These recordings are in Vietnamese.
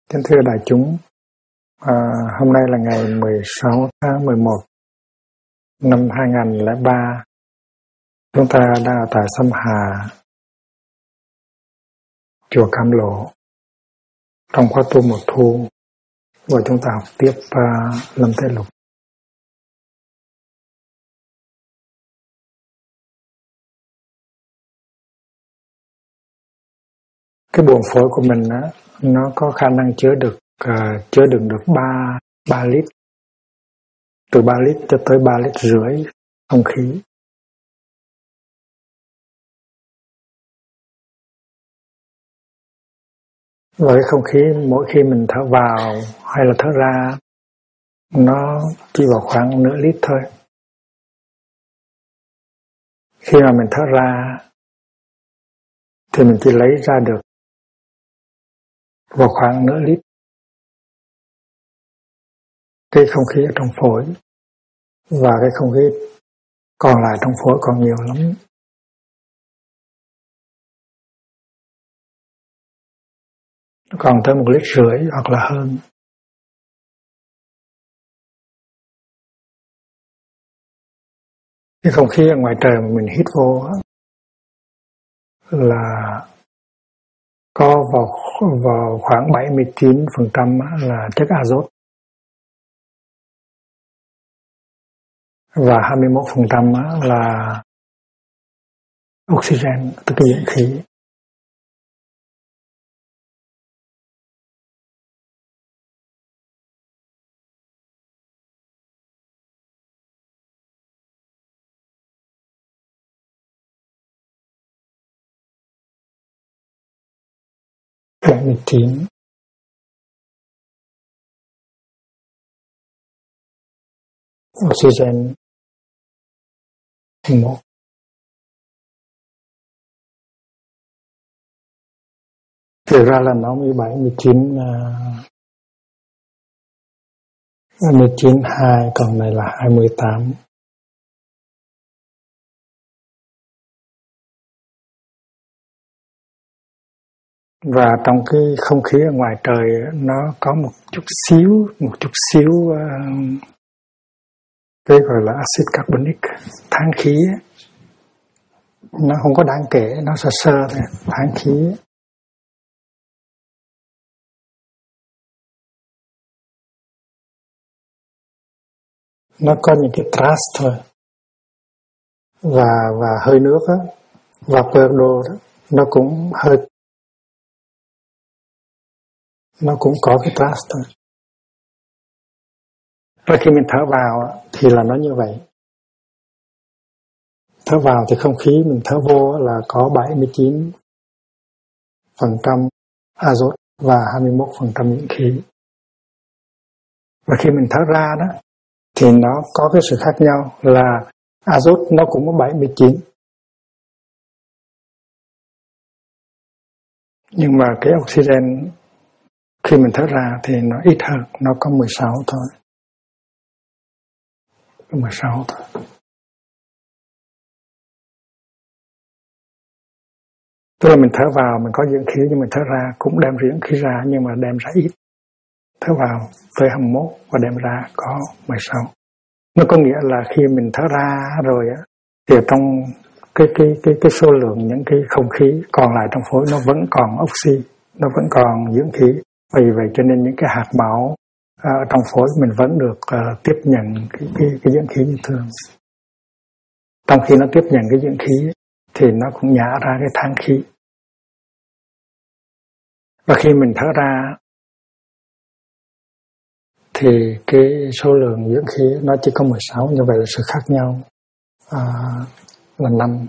Kính thưa đại chúng, hôm nay là ngày 16 tháng 11 năm 2003. Chúng ta đang ở tại Sâm Hà, chùa Cam Lộ, trong khóa tu mùa thu, và chúng ta học tiếp Lâm Thế Lục. Cái buồng phổi của mình á, nó có khả năng chứa đựng được 3 lít, từ 3 lít cho tới 3,5 lít không khí. Và cái không khí mỗi khi mình thở vào hay là thở ra, nó chỉ vào khoảng nửa lít thôi. Khi mà mình thở ra thì mình chỉ lấy ra được vào khoảng nửa lít cái không khí ở trong phổi, và cái không khí còn lại trong phổi còn nhiều lắm. Còn tới 1,5 lít hoặc là hơn. Cái không khí ở ngoài trời mà mình hít vô là có vào khoảng 79% là chất azot và 21% là oxygen, tức là dưỡng khí. Oxygen 1. Thực ra là nó 19,2, còn này là 28. Và trong cái không khí ở ngoài trời nó có một chút xíu cái gọi là axit carbonic, than khí ấy. Nó không có đáng kể, nó sơ thôi, than khí ấy. Nó có những cái trace thôi, và hơi nước á, vapor đô đó, nó cũng có cái trace thôi. Và khi mình thở vào thì là nó như vậy. Thở vào thì không khí mình thở vô là có 79% azot và 21% dưỡng khí. Và khi mình thở ra đó thì nó có cái sự khác nhau là azot nó cũng có 79. Nhưng mà cái oxygen khi mình thở ra thì nó ít hơn, nó có 16 thôi. 16 thôi. Tức là mình thở vào mình có dưỡng khí, nhưng mình thở ra cũng đem dưỡng khí ra, nhưng mà đem ra ít. Thở vào tới 21 và đem ra có 16. Nó có nghĩa là khi mình thở ra rồi á, thì trong cái số lượng những cái không khí còn lại trong phổi nó vẫn còn oxy, nó vẫn còn dưỡng khí. Vì vậy cho nên những cái hạt máu trong phổi mình vẫn được tiếp nhận cái dưỡng khí như thường. Trong khi nó tiếp nhận cái dưỡng khí thì nó cũng nhả ra cái than khí. Và khi mình thở ra thì cái số lượng dưỡng khí nó chỉ có 16, như vậy là sự khác nhau là 5.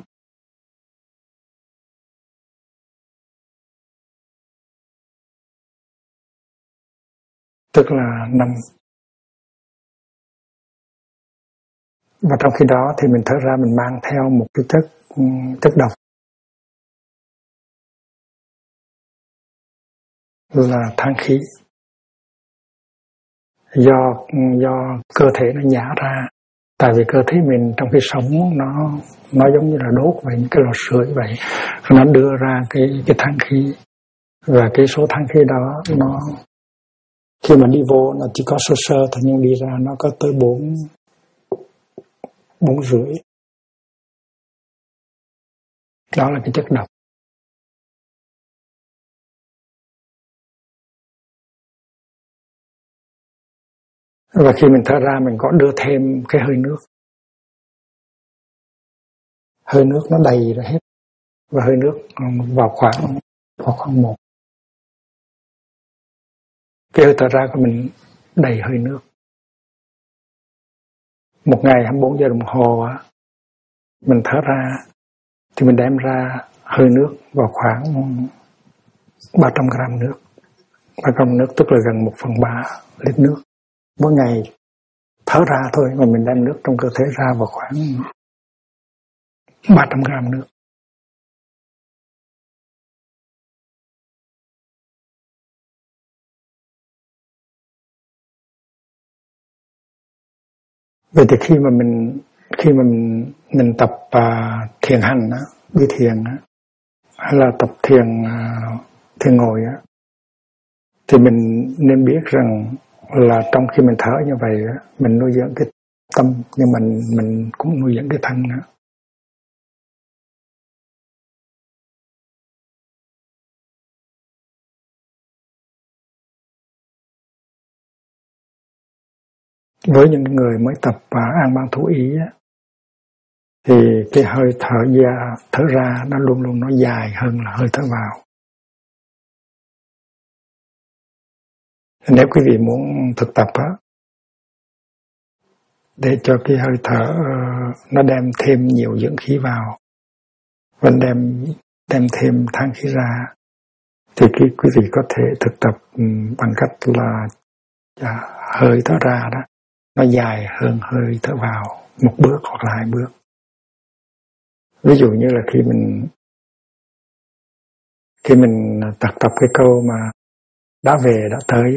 Tức là 5. Và trong khi đó thì mình thở ra mình mang theo một cái chất độc là than khí, do cơ thể nó nhả ra. Tại vì cơ thể mình trong khi sống nó giống như là đốt vậy, những cái lò sưởi vậy, nó đưa ra cái than khí, và cái số than khí đó Khi mà đi vô nó chỉ có sơ sơ thôi, nhưng đi ra nó có tới 4,5. Đó là cái chất độc. Và khi mình thở ra mình có đưa thêm cái hơi nước. Hơi nước nó đầy ra hết. Và hơi nước vào khoảng 1. Cái hơi thở ra của mình đầy hơi nước. Một ngày 24 giờ đồng hồ mình thở ra thì mình đem ra hơi nước vào khoảng 300 gram nước. 300 nước tức là gần 1/3 lít nước. Mỗi ngày thở ra thôi mà mình đem nước trong cơ thể ra vào khoảng 300 gram nước. Vậy thì khi mà mình tập thiền hành đi thiền hay là tập thiền ngồi thì mình nên biết rằng là trong khi mình thở như vậy mình nuôi dưỡng cái tâm, nhưng mình cũng nuôi dưỡng cái thân nữa. Với những người mới tập an ban thủ ý thì cái hơi thở ra nó luôn luôn nó dài hơn là hơi thở vào. Nếu quý vị muốn thực tập để cho cái hơi thở nó đem thêm nhiều dưỡng khí vào và đem thêm than khí ra, thì quý vị có thể thực tập bằng cách là hơi thở ra đó nó dài hơn hơi thở vào 1 bước hoặc là 2 bước. Ví dụ như là khi mình tập cái câu mà đã về đã tới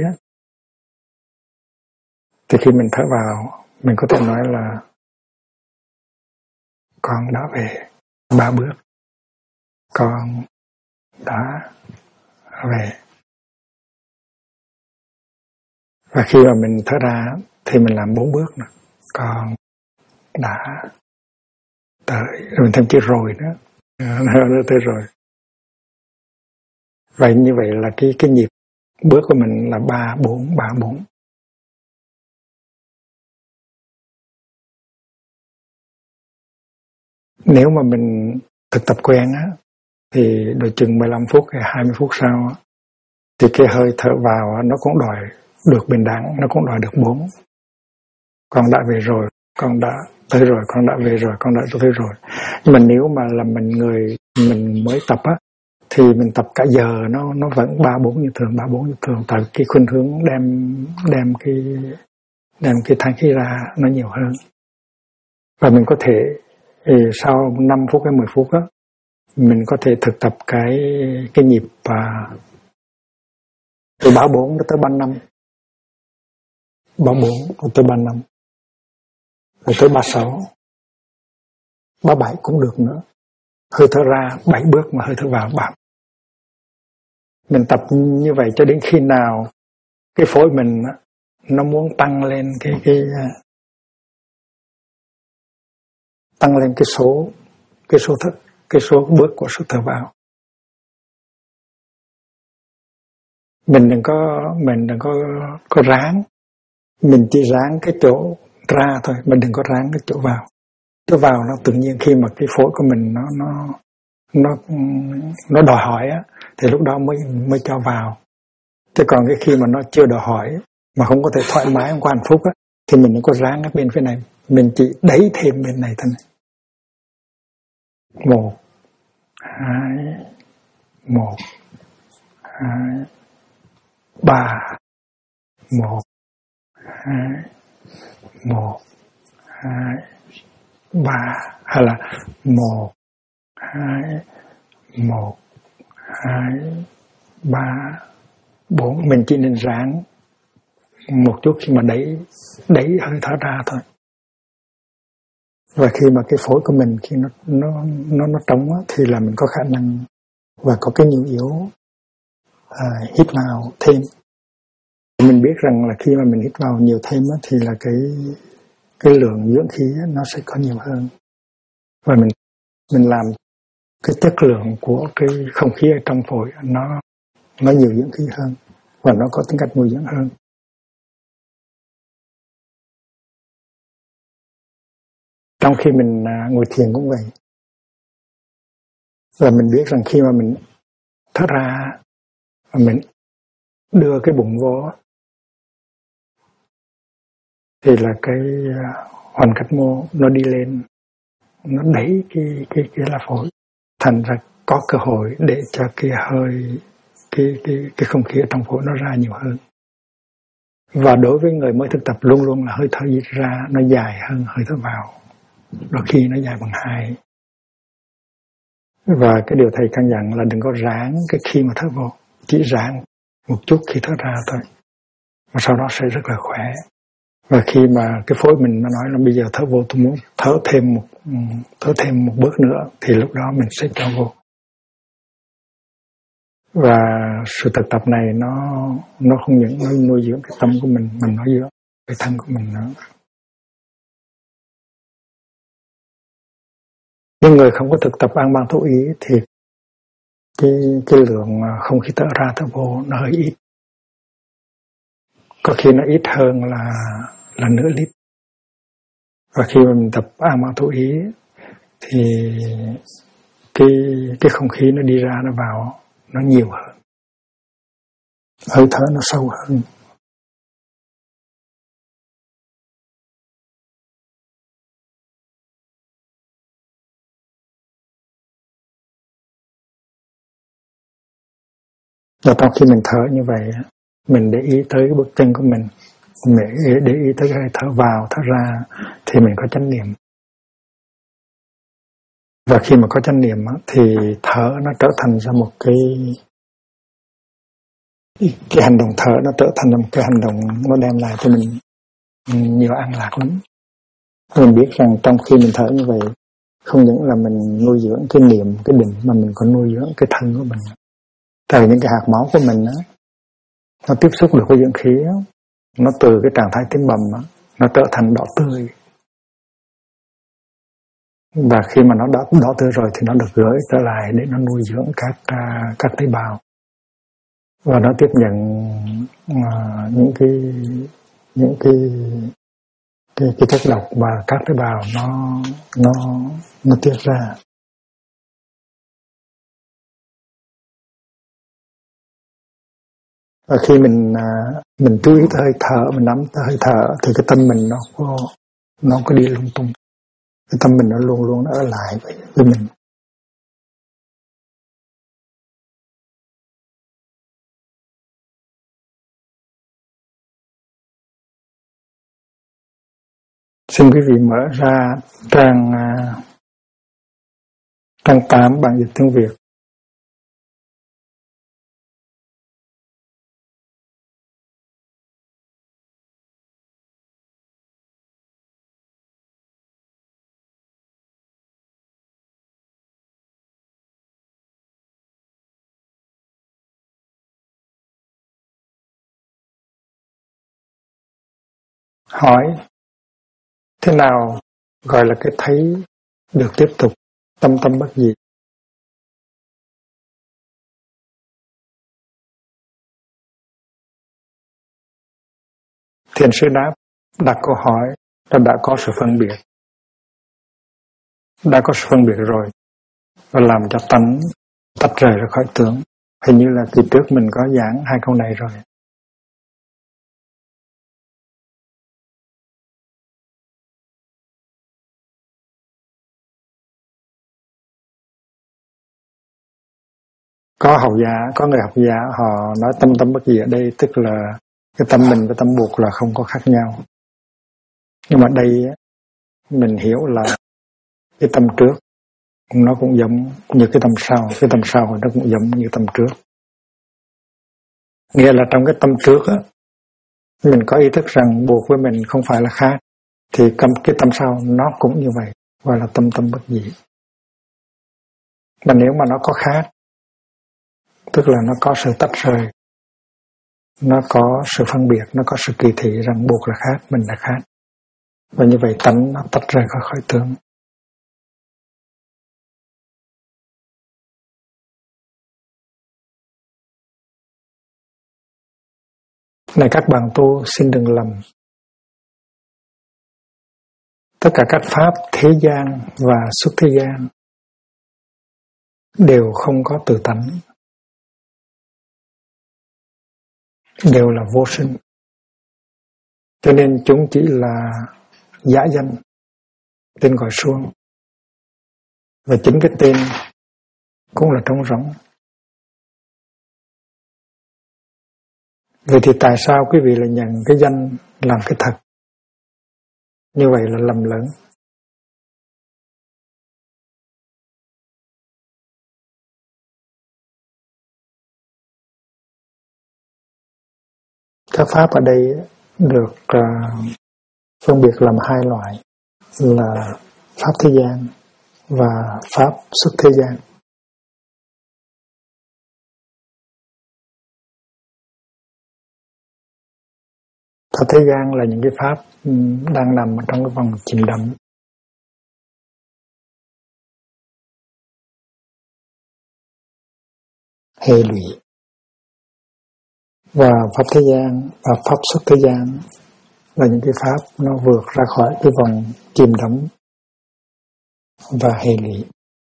thì khi mình thở vào mình có thể nói là con đã về 3 bước, con đã về. Và khi mà mình thở ra thì mình làm 4 bước nữa. Con đã tới, rồi mình thêm chữ rồi nữa. Nó tới rồi. Vậy như vậy là cái nhịp bước của mình là 3-4. Nếu mà mình thực tập quen thì đôi chừng 15 phút hay 20 phút sau thì cái hơi thở vào nó cũng đòi được bình đẳng, nó cũng đòi được 4. Con đã về rồi, con đã tới rồi, con đã về rồi, con đã tới rồi. Nhưng mà nếu mà là mình mới tập thì mình tập cả giờ nó vẫn 3-4 như thường, tại cái khuynh hướng đem cái than khí ra nó nhiều hơn. Và mình có thể sau 5 phút hay 10 phút mình có thể thực tập cái nhịp từ 34 tới 35, 34 tới 35, rồi tới 36, 37 cũng được nữa. Hơi thở ra 7 bước mà hơi thở vào 3. Mình tập như vậy cho đến khi nào cái phổi mình nó muốn tăng lên cái số bước của số thở vào. Mình đừng có ráng, mình chỉ ráng cái chỗ ra thôi, mình đừng có ráng cái chỗ vào. Chỗ vào nó tự nhiên khi mà cái phổi của mình nó đòi hỏi thì lúc đó mới cho vào. Thế còn cái khi mà nó chưa đòi hỏi mà không có thể thoải mái không có hạnh phúc thì mình đừng có ráng ở bên phía này, mình chỉ đẩy thêm bên này thôi. 1, 2, 1, 2, 3, 1, 2, 1, 2, 3, hay là 1, 2, 1, 2, 3, 4. Mình chỉ nên ráng một chút khi mà đẩy hơi thở ra thôi. Và khi mà cái phổi của mình khi nó trống thì là mình có khả năng và có cái nhu yếu hít vào thêm. Mình biết rằng là khi mà mình hít vào nhiều thêm á, thì là cái lượng dưỡng khí á, nó sẽ có nhiều hơn. Và mình làm cái chất lượng của cái không khí ở trong phổi nó nhiều dưỡng khí hơn và nó có tính cách nuôi dưỡng hơn. Trong khi mình ngồi thiền cũng vậy. Là mình biết rằng khi mà mình thở ra và mình đưa cái bụng vô thì là cái hoàn cách mô nó đi lên, nó đẩy cái lá phổi, thành ra có cơ hội để cho cái hơi cái không khí ở trong phổi nó ra nhiều hơn. Và đối với người mới thực tập luôn luôn là hơi thở ra nó dài hơn hơi thở vào, đôi khi nó dài bằng 2. Và cái điều thầy căn dặn là đừng có ráng cái khi mà thở vô, chỉ ráng một chút khi thở ra thôi, và sau đó sẽ rất là khỏe. Và khi mà cái phổi mình nó nói là bây giờ thở vô, tôi muốn thở thêm một bước nữa, thì lúc đó mình sẽ cho vô. Và sự thực tập này nó không những nó nuôi dưỡng cái tâm của mình nuôi dưỡng cái thân của mình nữa. Những người không có thực tập an ban thổ ý thì cái lượng không khí thở ra thở vô nó hơi ít. Có khi nó ít hơn là nửa lít. Và khi mà mình tập an ban thổ ý thì cái không khí nó đi ra nó vào nó nhiều hơn, hơi thở nó sâu hơn. Và trong khi mình thở như vậy, mình để ý tới cái bước chân của mình để ý tới hơi thở vào thở ra thì mình có chánh niệm. Và khi mà có chánh niệm thì thở nó trở thành ra một cái hành động thở nó trở thành một cái hành động nó đem lại cho mình nhiều an lạc lắm. Mình biết rằng trong khi mình thở như vậy, không những là mình nuôi dưỡng cái niệm, cái định, mà mình còn nuôi dưỡng cái thân của mình. Tại những cái hạt máu của mình nó tiếp xúc được với dưỡng khí, nó từ cái trạng thái tím bầm nó trở thành đỏ tươi. Và khi mà nó đỏ tươi rồi thì nó được gửi trở lại để nó nuôi dưỡng các tế bào. Và nó tiếp nhận những cái chất độc và các tế bào nó tiết ra. Và khi mình chú ý tới hơi thở, mình nắm tới hơi thở thì cái tâm mình nó không có đi lung tung. Cái tâm mình nó luôn luôn nó ở lại với mình. Xin quý vị mở ra trang 8 bản dịch tiếng Việt. Hỏi: thế nào gọi là cái thấy được tiếp tục, tâm tâm bất diệt? Thiền sư đáp: đặt câu hỏi là đã có sự phân biệt. Đã có sự phân biệt rồi, và làm cho tánh tách rời ra khỏi tưởng. Hình như là kỳ trước mình có giảng 2 câu này rồi. Có người học giả họ nói tâm tâm bất diệt ở đây, tức là cái tâm mình và tâm buộc là không có khác nhau. Nhưng mà đây mình hiểu là cái tâm trước nó cũng giống như cái tâm sau, cái tâm sau nó cũng giống như tâm trước. Nghĩa là trong cái tâm trước mình có ý thức rằng buộc với mình không phải là khác, thì cái tâm sau nó cũng như vậy, gọi là tâm tâm bất diệt. Mà nếu mà nó có khác, tức là nó có sự tách rời, nó có sự phân biệt, nó có sự kỳ thị rằng Bụt là khác, mình là khác. Và như vậy tánh nó tách rời khỏi tướng. Này các bạn tu xin đừng lầm. Tất cả các pháp thế gian và xuất thế gian đều không có tự tánh, đều là vô sinh. Cho nên chúng chỉ là giả danh, tên gọi suông. Và chính cái tên cũng là trống rỗng. Vậy thì tại sao quý vị lại nhận cái danh làm cái thật? Như vậy là lầm lẫn. Các pháp ở đây được phân biệt làm hai loại là pháp thế gian và pháp xuất thế gian. Pháp thế gian là những cái pháp đang nằm ở trong cái vòng chìm đắm. Hệ lụy. Và pháp thế gian và pháp xuất thế gian là những cái pháp nó vượt ra khỏi cái vòng chìm đắm và hệ lụy.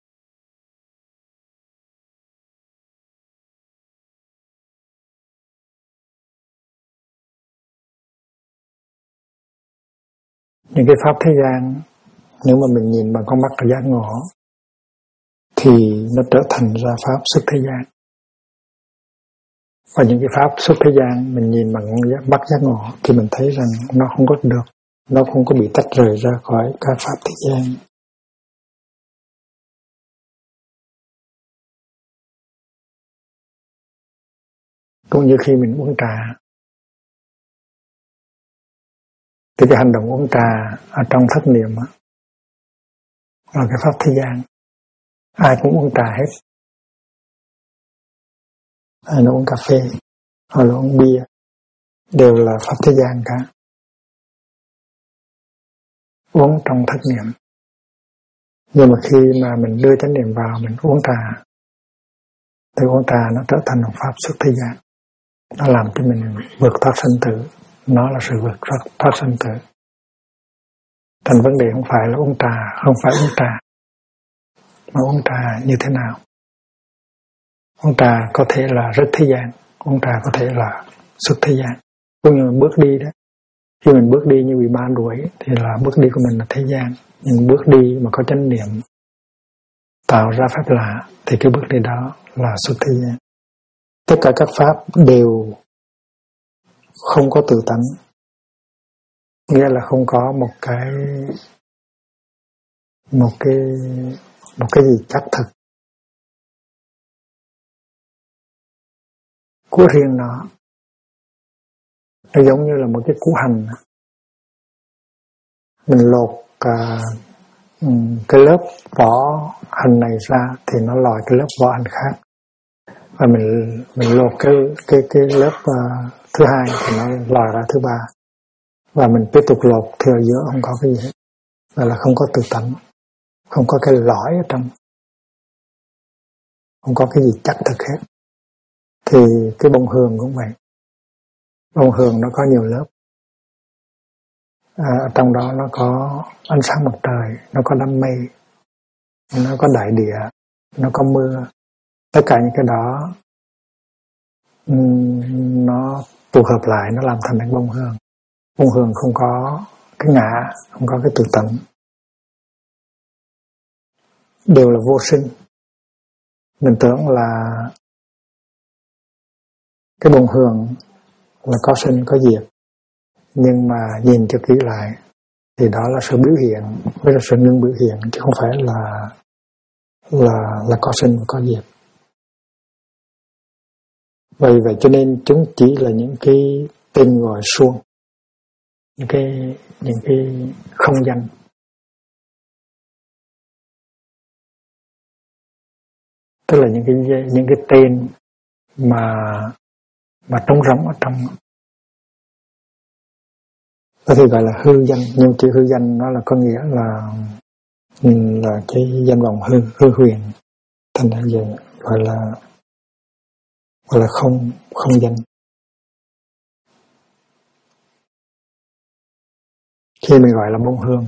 Những cái pháp thế gian nếu mà mình nhìn bằng con mắt giác ngộ thì nó trở thành ra pháp xuất thế gian. Và những cái pháp xuất thế gian mình nhìn bằng mắt giác ngộ thì mình thấy rằng nó không có được, nó không có bị tách rời ra khỏi các pháp thế gian. Cũng như khi mình uống trà, thì cái hành động uống trà ở trong thất niệm là cái pháp thế gian. Ai cũng uống trà hết. Ai nó uống cà phê, hoặc là uống bia, đều là pháp thế gian cả. Uống trong thất niệm. Nhưng mà khi mà mình đưa chánh niệm vào, mình uống trà, thì uống trà nó trở thành một pháp xuất thế gian. Nó làm cho mình vượt thoát sinh tử. Nó là sự vượt thoát sinh tử. Thành vấn đề không phải là uống trà, không phải uống trà, mà uống trà như thế nào. Uống trà có thể là rất thế gian, uống trà có thể là xuất thế gian. Cũng như mình bước đi đó, khi mình bước đi như bị ma đuổi thì là bước đi của mình là thế gian. Nhưng bước đi mà có chánh niệm tạo ra pháp lạ thì cái bước đi đó là xuất thế gian. Tất cả các pháp đều không có tự tánh, nghĩa là không có một cái gì chắc thực của riêng nó. Nó giống như là một cái củ hành, mình lột cái lớp vỏ hành này ra thì nó lòi cái lớp vỏ hành khác, và mình lột cái lớp thứ hai thì nó lòi ra thứ ba, và mình tiếp tục lột thì ở giữa không có cái gì hết, là không có tự tánh, không có cái lõi ở trong, không có cái gì chắc thực hết. Thì cái bông hương cũng vậy, bông hương nó có nhiều lớp. Ở trong đó nó có ánh sáng mặt trời, nó có đám mây, nó có đại địa, nó có mưa. Tất cả những cái đó nó tụ hợp lại, nó làm thành cái bông hương. Bông hương không có cái ngã, không có cái tự tánh, đều là vô sinh. Mình tưởng là cái bông hương là có sinh có diệt, nhưng mà nhìn cho kỹ lại thì đó là sự biểu hiện với là sự ngưng biểu hiện, chứ không phải là có sinh và có diệt. Vậy cho nên chúng chỉ là những cái tên gọi suông, những cái không danh. Tức là những cái tên mà và trống rỗng ở trong. Có thể gọi là hư danh, nhưng chữ hư danh nó là có nghĩa là cái danh vọng hư huyền, thành ra giờ gọi là không danh. Khi mình gọi là bông hương,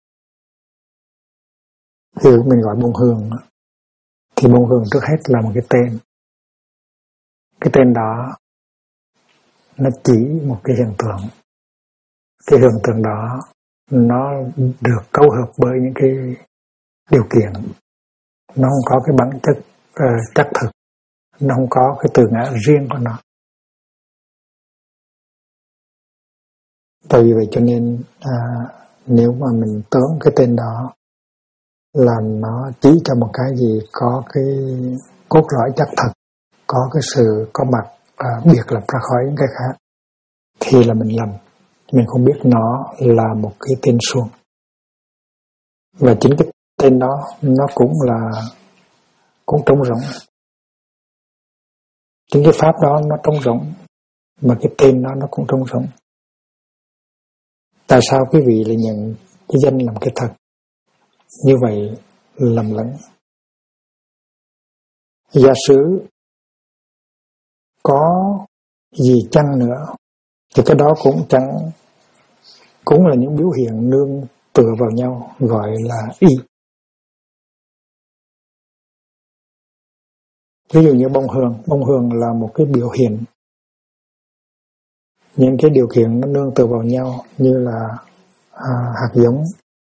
khi mình gọi bông hương thì bông hương trước hết là một cái tên. Cái tên đó nó chỉ một cái hiện tượng. Cái hiện tượng đó nó được cấu hợp bởi những cái điều kiện. Nó không có cái bản chất chắc thực, nó không có cái từ ngữ riêng của nó. Tại vì vậy cho nên nếu mà mình tưởng cái tên đó là nó chỉ cho một cái gì có cái cốt lõi chắc thật, có cái sự có mặt biệt lập ra khỏi những cái khác, thì là mình lầm. Mình không biết nó là một cái tên suông. Và chính cái tên đó nó cũng trống rỗng. Chính cái pháp đó nó trống rỗng, mà cái tên đó nó cũng trống rỗng. Tại sao quý vị lại nhận cái danh làm cái thật? Như vậy lầm lẫn. Giả sử có gì chăng nữa thì cái đó cũng là những biểu hiện nương tựa vào nhau, gọi là y. Ví dụ như bông hương là một cái biểu hiện. Những cái điều kiện nó nương tựa vào nhau như là hạt giống,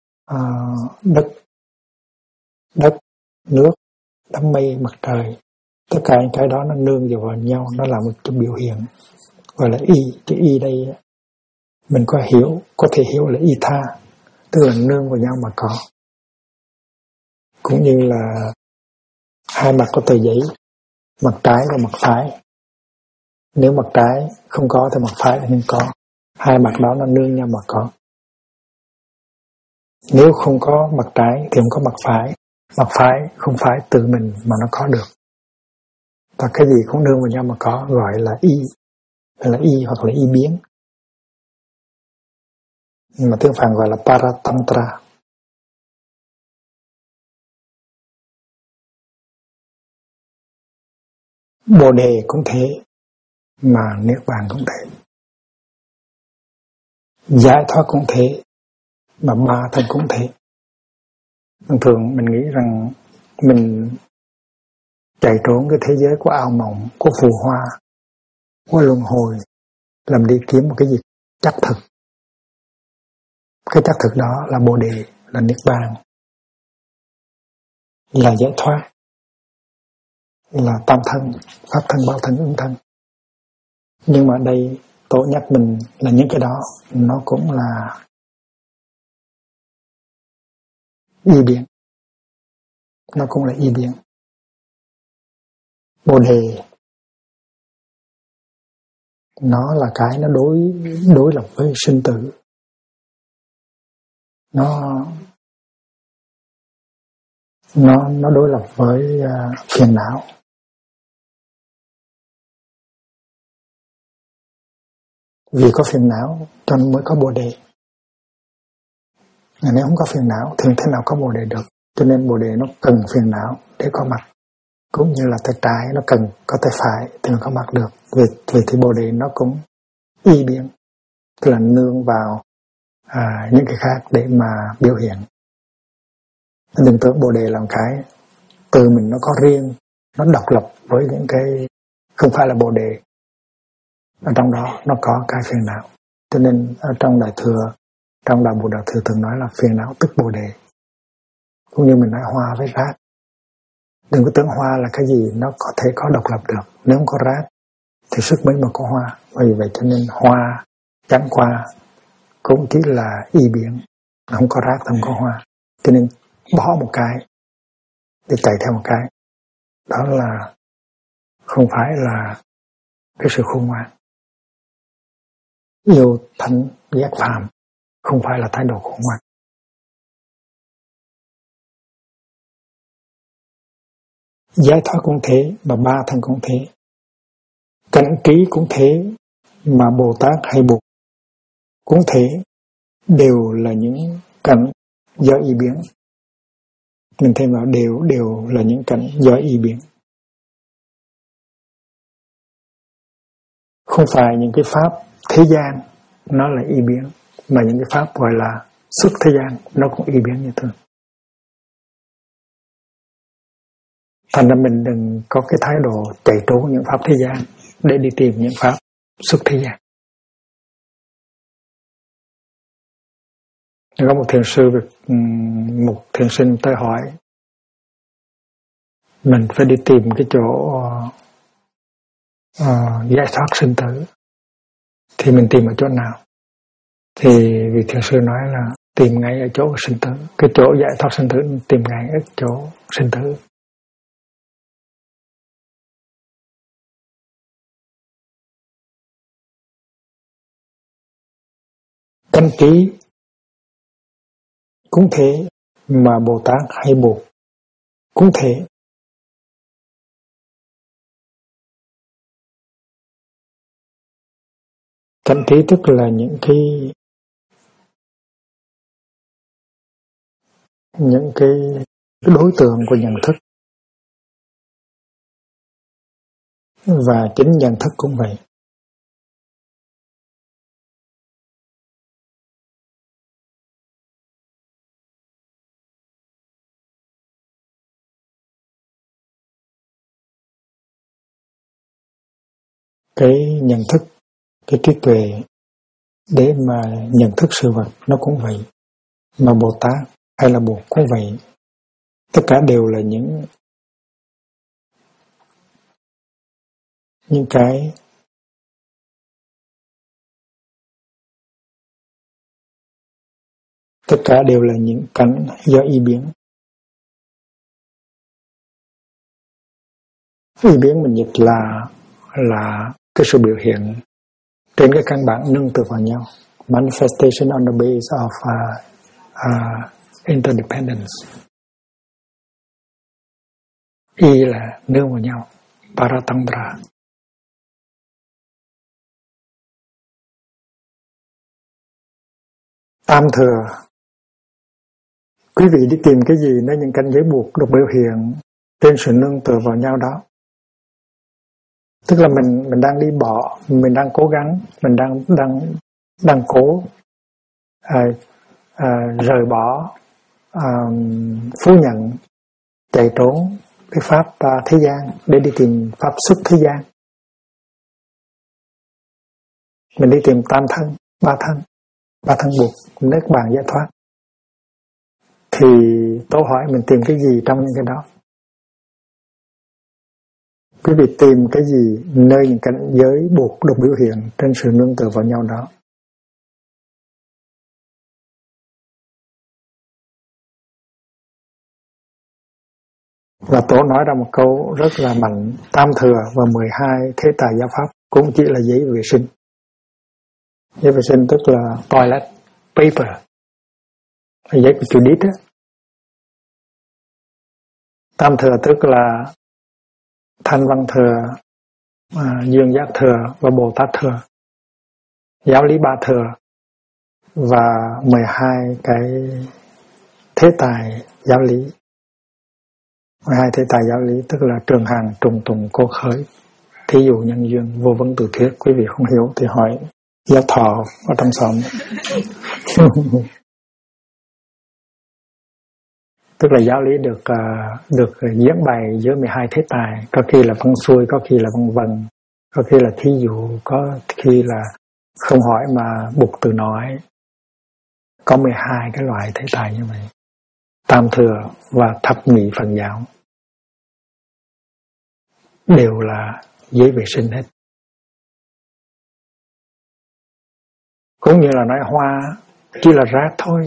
đất, nước, đám mây, mặt trời. Tất cả những cái đó nó nương vào nhau, nó là một cái biểu hiện gọi là y. Cái y đây mình có thể hiểu là y tha, tức là nương vào nhau mà có. Cũng như là hai mặt của tờ giấy, mặt trái và mặt phải. Nếu mặt trái không có thì mặt phải không có. Hai mặt đó nó nương nhau mà có. Nếu không có mặt trái thì không có mặt phải. Mặt phải không phải tự mình mà nó có được. Và cái gì cũng nương vào nhau mà có, gọi là y. Gọi là y hoặc là y biến. Nhưng mà tiếng Phạn gọi là Paratantra. Bồ đề cũng thế, mà Niết Bàn cũng thế. Giải thoát cũng thế, mà ba thân cũng thế. Thường mình nghĩ rằng mình chạy trốn cái thế giới của ảo mộng, của phù hoa, của luân hồi, làm đi kiếm một cái gì chắc thực. Cái chắc thực đó là Bồ đề, là Niết Bàn, là giải thoát, là tam thân, pháp thân, báo thân, ứng thân. Nhưng mà đây tổ nhắc mình là những cái đó nó cũng là y biến. Nó cũng là y biến. Bồ đề nó là cái nó đối lập với sinh tử. Nó đối lập với phiền não. Vì có phiền não cho nên mới có Bồ đề. Nếu không có phiền não thì thế nào có Bồ đề được? Cho nên Bồ đề nó cần phiền não để có mặt. Cũng như là tay trái nó cần có tay phải thì nó có mặt được. Vì thì Bồ đề nó cũng y biến, tức là nương vào những cái khác để mà biểu hiện. Đừng tưởng Bồ đề là một cái từ mình nó có riêng, nó độc lập với những cái không phải là Bồ đề. Ở trong đó nó có cái phiền não. Cho nên ở trong Đại Thừa, trong Đạo Bồ Đạo Thừa thường nói là phiền não tức Bồ đề. Cũng như mình nói hoa với rác. Đừng có tưởng hoa là cái gì nó có thể có độc lập được. Nếu không có rác thì sức mấy mà có hoa. Vì vậy cho nên hoa chẳng qua cũng chỉ là y biến. Không có rác thì không có hoa. Cho nên bỏ một cái để chạy theo một cái. Đó là không phải là cái sự khôn ngoan. Yêu thánh ghét phàm không phải là thái độ khôn ngoan. Giải thoát cũng thế, mà ba thân cũng thế. Cảnh trí cũng thế, mà Bồ Tát hay Bụt cũng thế, đều là những cảnh do y biến. Mình thêm vào đều là những cảnh do y biến. Không phải những cái pháp thế gian nó là y biến, mà những cái pháp gọi là xuất thế gian nó cũng y biến như thường. Thành ra mình đừng có cái thái độ chạy trốn những pháp thế gian để đi tìm những pháp xuất thế gian. Có một thiền sư, một thiền sinh tới hỏi mình phải đi tìm cái chỗ giải thoát sinh tử, thì mình tìm ở chỗ nào? Thì vị thiền sư nói là tìm ngay ở chỗ sinh tử. Cái chỗ giải thoát sinh tử tìm ngay ở chỗ sinh tử. Cánh trí cũng thế, mà Bồ Tát hay Bụt cũng thế. Cánh trí tức là những cái đối tượng của nhận thức, và chính nhận thức cũng vậy. Cái nhận thức, cái trí tuệ để mà nhận thức sự vật nó cũng vậy, mà Bồ Tát hay là Bụt cũng vậy. Tất cả đều là những cái tất cả đều là những cảnh do y biến. Y biến mình dịch là cái sự biểu hiện trên cái căn bản nương tựa vào nhau, manifestation on the base of interdependence. Y là nương vào nhau, paratantra. Tam thừa, quý vị đi tìm cái gì nó những cảnh giới buộc được biểu hiện trên sự nương tựa vào nhau đó. Tức là mình đang đi bỏ, mình đang cố gắng, mình đang cố rời bỏ, phủ nhận, chạy trốn cái pháp thế gian để đi tìm pháp xuất thế gian. Mình đi tìm tam thân, ba thân buộc, nét bàn giải thoát. Thì tôi hỏi mình tìm cái gì trong những cái đó? Quý vị tìm cái gì nơi những cảnh giới buộc được biểu hiện trên sự nương tựa vào nhau đó? Và Tổ nói ra một câu rất là mạnh: tam thừa và 12 thế tài giáo pháp cũng chỉ là giấy vệ sinh. Giấy vệ sinh tức là toilet paper, là giấy của chữ đít á. Tam thừa tức là Thanh Văn thừa, Dương Giác thừa và Bồ Tát thừa, giáo lý ba thừa và 12 cái thế tài giáo lý. 12 thế tài giáo lý tức là trường hàng, trùng tùng, cô khởi, thí dụ, nhân duyên, vô vấn, từ thuyết. Quý vị không hiểu thì hỏi giáo thọ ở trong xóm. Tức là giáo lý được diễn bày giữa 12 thế tài, có khi là văn xuôi, có khi là văn vần, có khi là thí dụ, có khi là không hỏi mà buộc từ nói. Có 12 cái loại thế tài như vậy. Tam thừa và thập nhị phần giáo đều là giấy vệ sinh hết. Cũng như là nói hoa chỉ là rác thôi.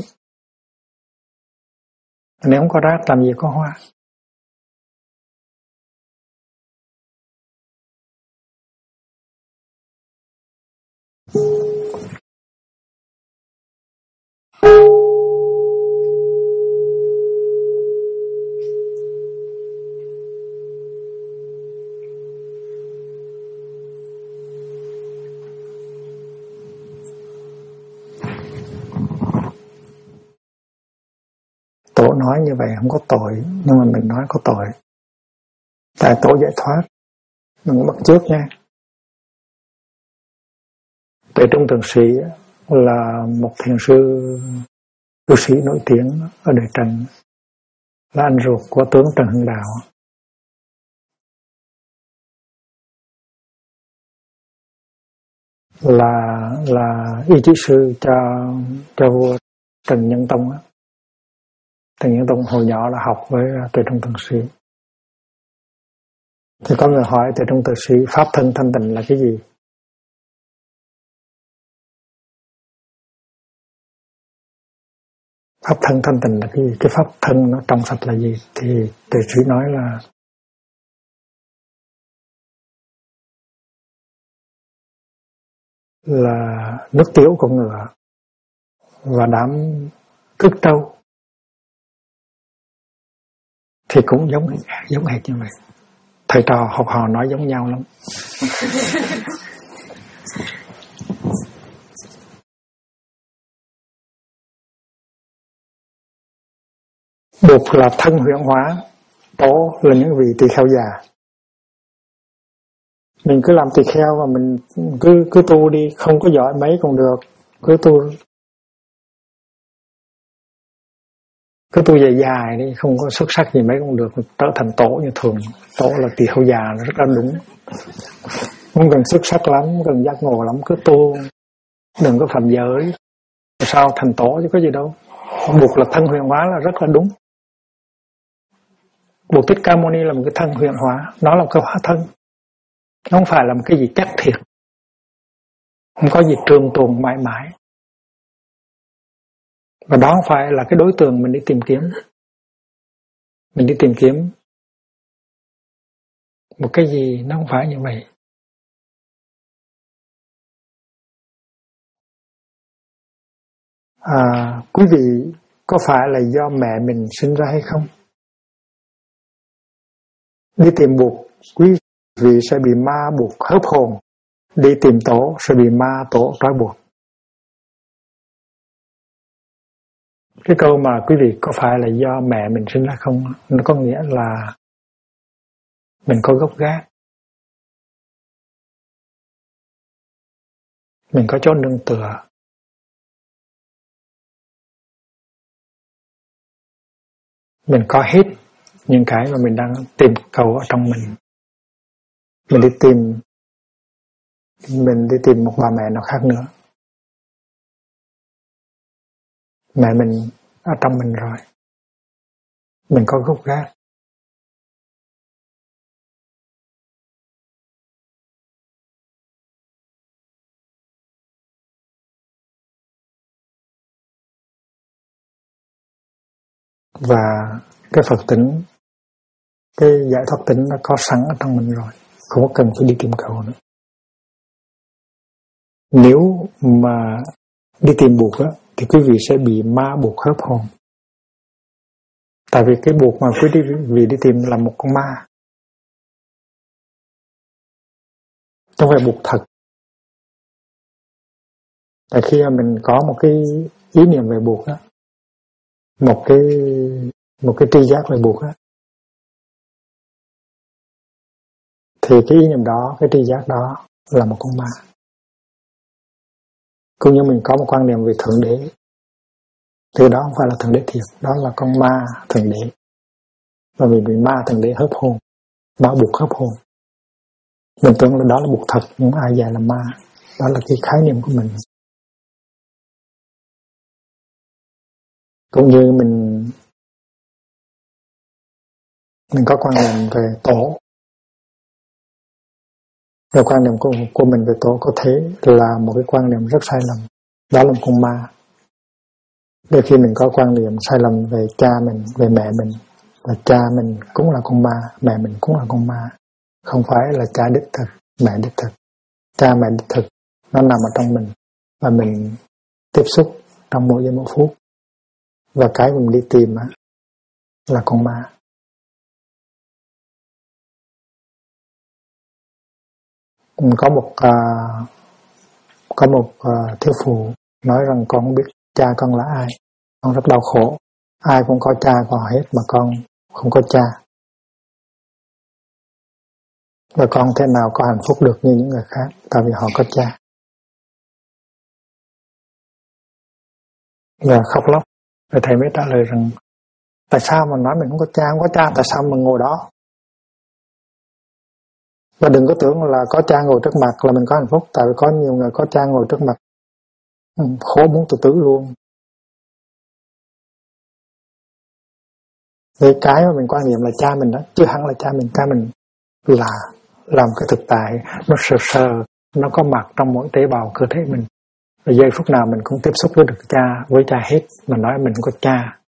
Nếu không có rác làm gì có hoa. Tổ nói như vậy không có tội, nhưng mà mình nói có tội. Tại Tổ giải thoát, mình bắt chước nha. Tuệ Trung Thượng Sĩ là một thiền sư cư sĩ nổi tiếng ở đời Trần, là anh ruột của tướng Trần Hưng Đạo. Là y chỉ sư cho vua Trần Nhân Tông á. Trần Nhân Tông hồi nhỏ là học với Tuệ Trung Thượng Sĩ. Thì có người hỏi Tuệ Trung Thượng Sĩ pháp thân thanh tịnh là cái gì? Pháp thân thanh tịnh là cái gì? Cái pháp thân nó trong sạch là gì? Thì Tuệ Sĩ nói là nước tiểu con ngựa và đám cứt trâu, thì cũng giống hệt như vậy. Thầy trò học hò nói giống nhau lắm. Bụt là thân huyễn hóa, Tổ là những vị tỳ kheo già. Mình cứ làm tỳ kheo và mình cứ tu đi, không có giỏi mấy cũng được, cứ tu dài đi, không có xuất sắc gì mấy cũng được, trở thành Tổ như thường. Tổ là tỳ kheo già, nó rất là đúng. Không cần xuất sắc lắm, không cần giác ngộ lắm, cứ tu, đừng có phạm giới. Sao thành Tổ chứ có gì đâu. Buộc là thân huyền hóa là rất là đúng. Buộc Thích Ca Mâu Ni là một cái thân huyền hóa, nó là một cái hóa thân, nó không phải là một cái gì chắc thiệt, không có gì trường tồn mãi mãi. Và đó không phải là cái đối tượng mình đi tìm kiếm. Mình đi tìm kiếm một cái gì nó không phải như vậy. Quý vị có phải là do mẹ mình sinh ra hay không? Đi tìm Bụt, quý vị sẽ bị ma buộc hớp hồn. Đi tìm Tổ sẽ bị ma Tổ trói buộc. Cái câu mà quý vị có phải là do mẹ mình sinh ra không, nó có nghĩa là mình có gốc gác, mình có chỗ nương tựa, mình có hết những cái mà mình đang tìm cầu ở trong mình. Mình đi tìm một bà mẹ nào khác nữa. Mẹ mình ở trong mình rồi, mình có gốc gác. Và cái Phật tính, cái giải thoát tính nó có sẵn ở trong mình rồi, không có cần phải đi tìm cầu nữa. Nếu mà đi tìm Bụt á, thì quý vị sẽ bị ma buộc hớp hồn. Tại vì cái buộc mà quý vị đi tìm là một con ma, không phải buộc thật. Tại khi mình có một cái ý niệm về buộc á, một cái tri giác về buộc á, thì cái ý niệm đó, cái tri giác đó là một con ma. Cũng như mình có một quan niệm về Thượng Đế, thì đó không phải là Thượng Đế thiệt, đó là con ma Thượng Đế. Và mình bị ma Thượng Đế hớp hồn, ma buộc hớp hồn. Mình tưởng là đó là buộc thật, nhưng ai dạy là ma. Đó là cái khái niệm của mình. Cũng như mình có quan niệm về Tổ. Và quan niệm của mình về Tổ có thể là một cái quan niệm rất sai lầm. Đó là một con ma. Đôi khi mình có quan niệm sai lầm về cha mình, về mẹ mình. Và cha mình cũng là con ma, mẹ mình cũng là con ma. Không phải là cha đích thực, mẹ đích thực. Cha mẹ đích thực, nó nằm ở trong mình. Và mình tiếp xúc trong mỗi giây một phút. Và cái mình đi tìm là con ma. Có một thiếu phụ nói rằng con không biết cha con là ai, con rất đau khổ. Ai cũng có cha của họ hết, mà con không có cha. Và con thế nào có hạnh phúc được như những người khác, tại vì họ có cha. Và khóc lóc. Rồi thầy mới trả lời rằng tại sao mà nói mình không có cha, tại sao mà ngồi đó. Và đừng có tưởng là có cha ngồi trước mặt là mình có hạnh phúc, tại vì có nhiều người có cha ngồi trước mặt khổ muốn tự tử luôn. Vì cái mà mình quan niệm là cha mình đó, chứ hẳn là cha mình là làm cái thực tại, nó sờ, nó có mặt trong mỗi tế bào cơ thể mình. Và giây phút nào mình cũng tiếp xúc với cha hết, mà nói mình có cha.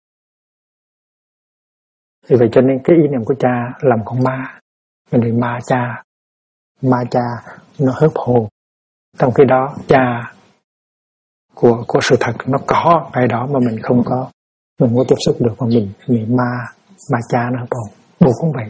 Vì vậy cho nên cái ý niệm của cha làm con ma, mình bị ma cha nó hớp hồn. Trong khi đó cha của sự thật nó có ngay đó mà mình không có tiếp xúc được, mà mình bị ma cha nó hớp hồn. Buộc cũng vậy.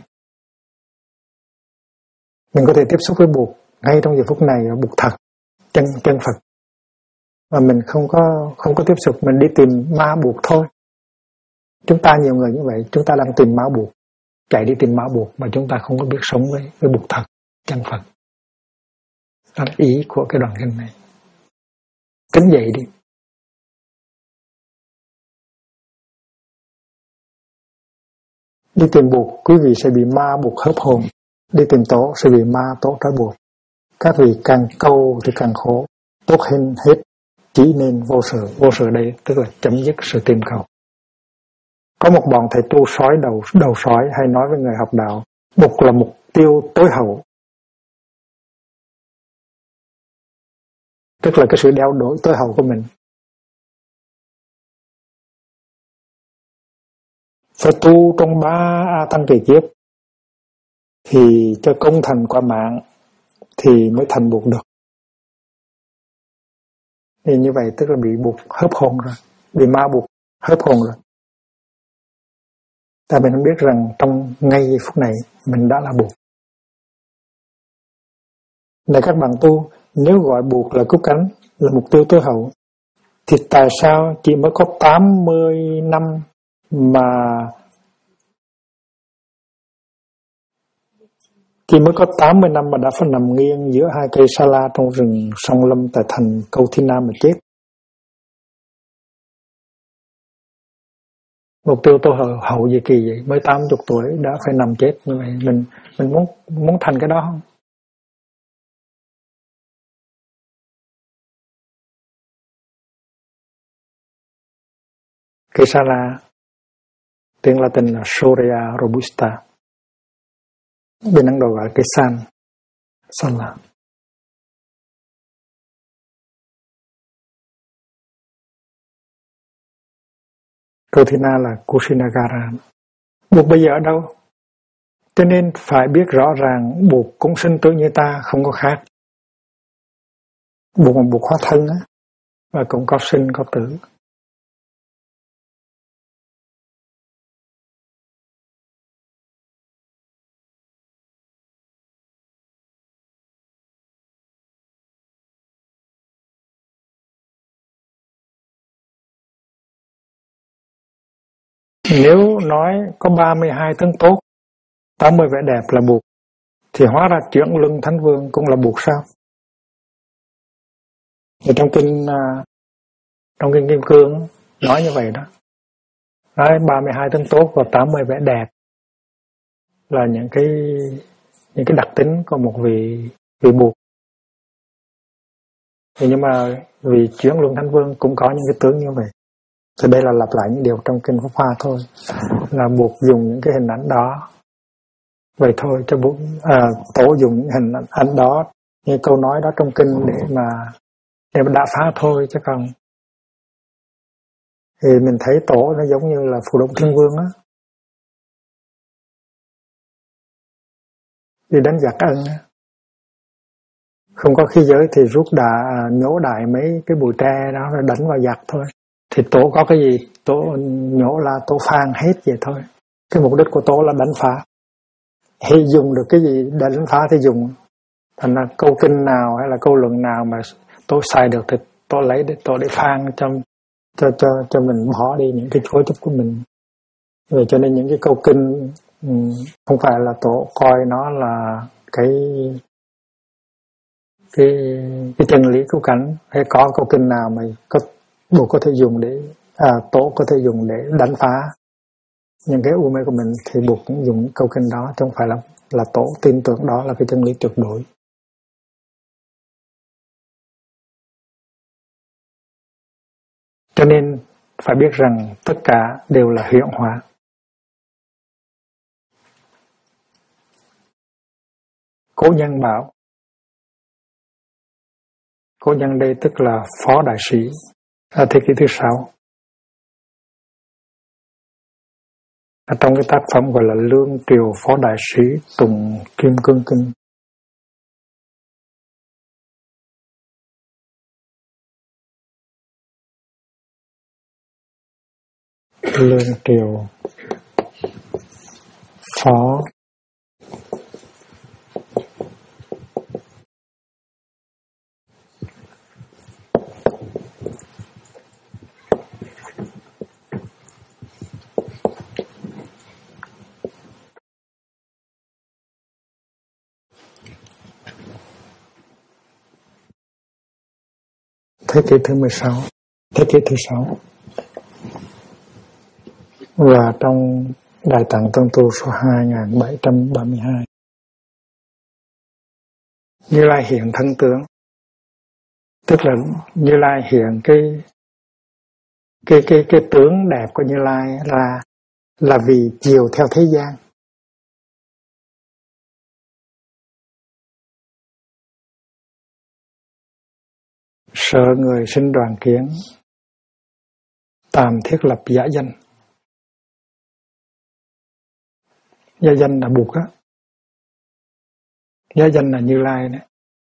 Mình có thể tiếp xúc với buộc ngay trong giờ phút này, buộc thật, chân Phật. Và mình không có tiếp xúc, mình đi tìm ma buộc thôi. Chúng ta nhiều người như vậy, chúng ta đang tìm ma buộc, chạy đi tìm ma buộc mà chúng ta không có biết sống với buộc thật, chân Phật. Đó là ý của cái đoạn kinh này. Tính dậy đi. Đi tìm buộc, quý vị sẽ bị ma buộc hớp hồn. Đi tìm tổ sẽ bị ma tổ trói buộc. Các vị càng câu thì càng khổ. Tốt hơn hết chỉ nên vô sự. Vô sự đây tức là chấm dứt sự tìm cầu. Có một bọn thầy tu sói đầu sói hay nói với người học đạo, buộc là mục tiêu tối hậu. Tức là cái sự đeo đuổi tối hậu của mình. Phải tu trong 3 A Tăng kỳ kiếp thì cho công thành quả mạng thì mới thành buộc được. Thì như vậy tức là bị buộc hớp hồn rồi, bị ma buộc hớp hồn rồi. Ta mình không biết rằng trong ngay giây phút này mình đã là buộc. Này các bạn tu, nếu gọi buộc là cứu cánh, là mục tiêu tối hậu, thì tại sao chỉ mới có 80 năm mà đã phải nằm nghiêng giữa 2 cây sa la trong rừng sông Lâm tại thành Câu Thiên Nam mà chết? Mục tiêu tôi hậu gì kỳ vậy? Mới 80 tuổi đã phải nằm chết như vậy. Mình muốn thành cái đó không? Cây sa la tiếng Latin là Shorea robusta. Bên Ấn Độ gọi cây san là. Câu Thiên Na là Kushinagara. Buộc bây giờ ở đâu? Cho nên phải biết rõ ràng buộc cũng sinh tử như ta, không có khác. Buộc mà buộc hóa thân á, và cũng có sinh có tử. Nếu nói có 32 tướng tốt, 80 vẻ đẹp là buộc, thì hóa ra chuyển luân thánh vương cũng là buộc sao? Thì trong kinh Kim Cương nói như vậy đó. Nói 32 tướng tốt và 80 vẻ đẹp là những cái đặc tính của một vị buộc. Thì nhưng mà vì chuyển luân thánh vương cũng có những cái tướng như vậy. Thì đây là lặp lại những điều trong kinh Pháp Hoa thôi, là buộc dùng những cái hình ảnh đó. Vậy thôi, cho tổ dùng những hình ảnh đó, như câu nói đó trong kinh để mà đã phá thôi, chứ còn thì mình thấy tổ nó giống như là Phù Đổng Thiên Vương á, đi đánh giặc ân á. Không có khí giới thì rút nhổ đại mấy cái bụi tre đó rồi đánh vào giặc thôi. Thì tổ có cái gì, tổ nhổ là tổ phang hết vậy thôi. Cái mục đích của tổ là đánh phá. Hay dùng được cái gì để đánh phá thì dùng. Thành ra câu kinh nào hay là câu luận nào mà tổ xài được thì tổ lấy để tổ để phang cho mình bỏ đi những cái chối chấp của mình. Vậy cho nên những cái câu kinh không phải là Tổ coi nó là cái chân lý cứu cánh, hay có câu kinh nào mà Tổ có thể dùng để Tổ có thể dùng để đánh phá những cái u mê của mình, thì buộc cũng dùng câu kinh đó, chứ không phải là Tổ tin tưởng đó là cái chân lý tuyệt đối. Cho nên phải biết rằng tất cả đều là hiện hóa. Cố nhân bảo, cố nhân đây tức là Phó Đại Sĩ ở thế kỷ thứ 6. Trong cái tác phẩm gọi là Lương Triều Phó Đại Sĩ Tùng Kim Cương Kinh. Lương Triều Phó thế kỷ thứ 16, thế kỷ thứ 6. Và trong Đại Tạng Tân Tu số 2732, Như Lai hiện thân tướng, tức là Như Lai hiện cái tướng đẹp của Như Lai là vì chiều theo thế gian. Sợ người sinh đoàn kiến, tạm thiết lập giả danh. Giả danh là buộc á, giả danh là Như Lai đấy.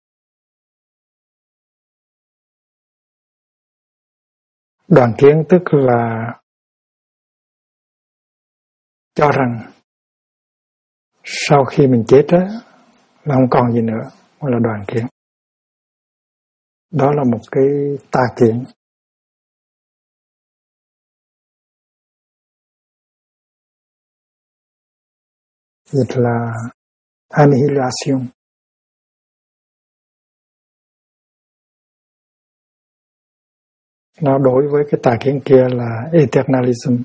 Đoàn kiến tức là cho rằng sau khi mình chết á là không còn gì nữa, gọi là đoàn kiến. Đó là một cái tà kiến. Dịch là annihilation. Nó đối với cái tà kiến kia là eternalism.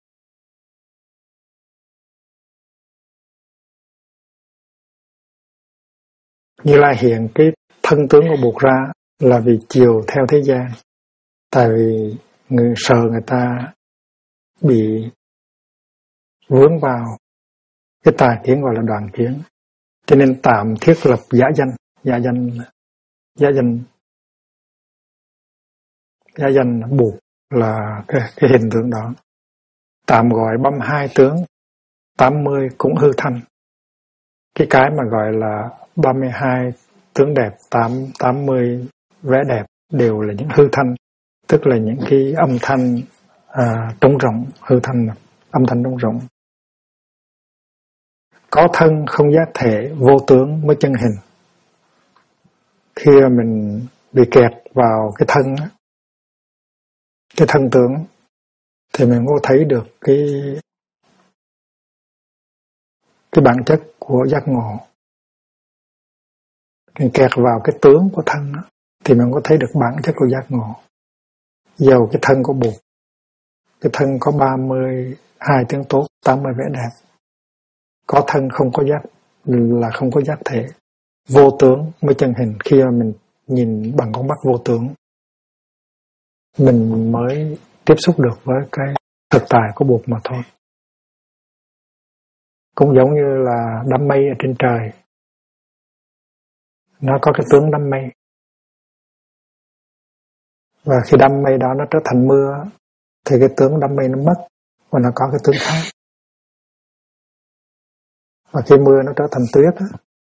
Như Lai hiện cái thân tướng của Bụt ra là vì chiều theo thế gian. Tại vì sợ người ta bị vướng vào cái tà kiến gọi là đoàn kiến, cho nên tạm thiết lập giả danh. Giả danh Bụt là cái hình tượng đó. Tạm gọi 32 tướng, 80 cũng hư thanh. Cái mà gọi là 32 tướng đẹp, 80 vẻ đẹp đều là những hư thanh, tức là những cái âm thanh trống rỗng, hư thanh, âm thanh trống rỗng. Có thân không giác thể, vô tướng mới chân hình. Khi mình bị kẹt vào cái thân á, cái thân tướng, thì mình có thấy được cái bản chất của giác ngộ. Mình kẹt vào cái tướng của thân á, thì mình có thấy được bản chất của giác ngộ. Dầu cái thân của Bụt, cái thân có 32 tướng tốt, 80 vẻ đẹp. Có thân không có giác là không có giác thể. Vô tướng mới chân hình. Khi mà mình nhìn bằng con mắt vô tướng, mình mới tiếp xúc được với cái thực tại của Bụt mà thôi. Cũng giống như là đám mây ở trên trời, nó có cái tướng đám mây, và khi đám mây đó nó trở thành mưa thì cái tướng đám mây nó mất và nó có cái tướng khác. Và khi mưa nó trở thành tuyết á,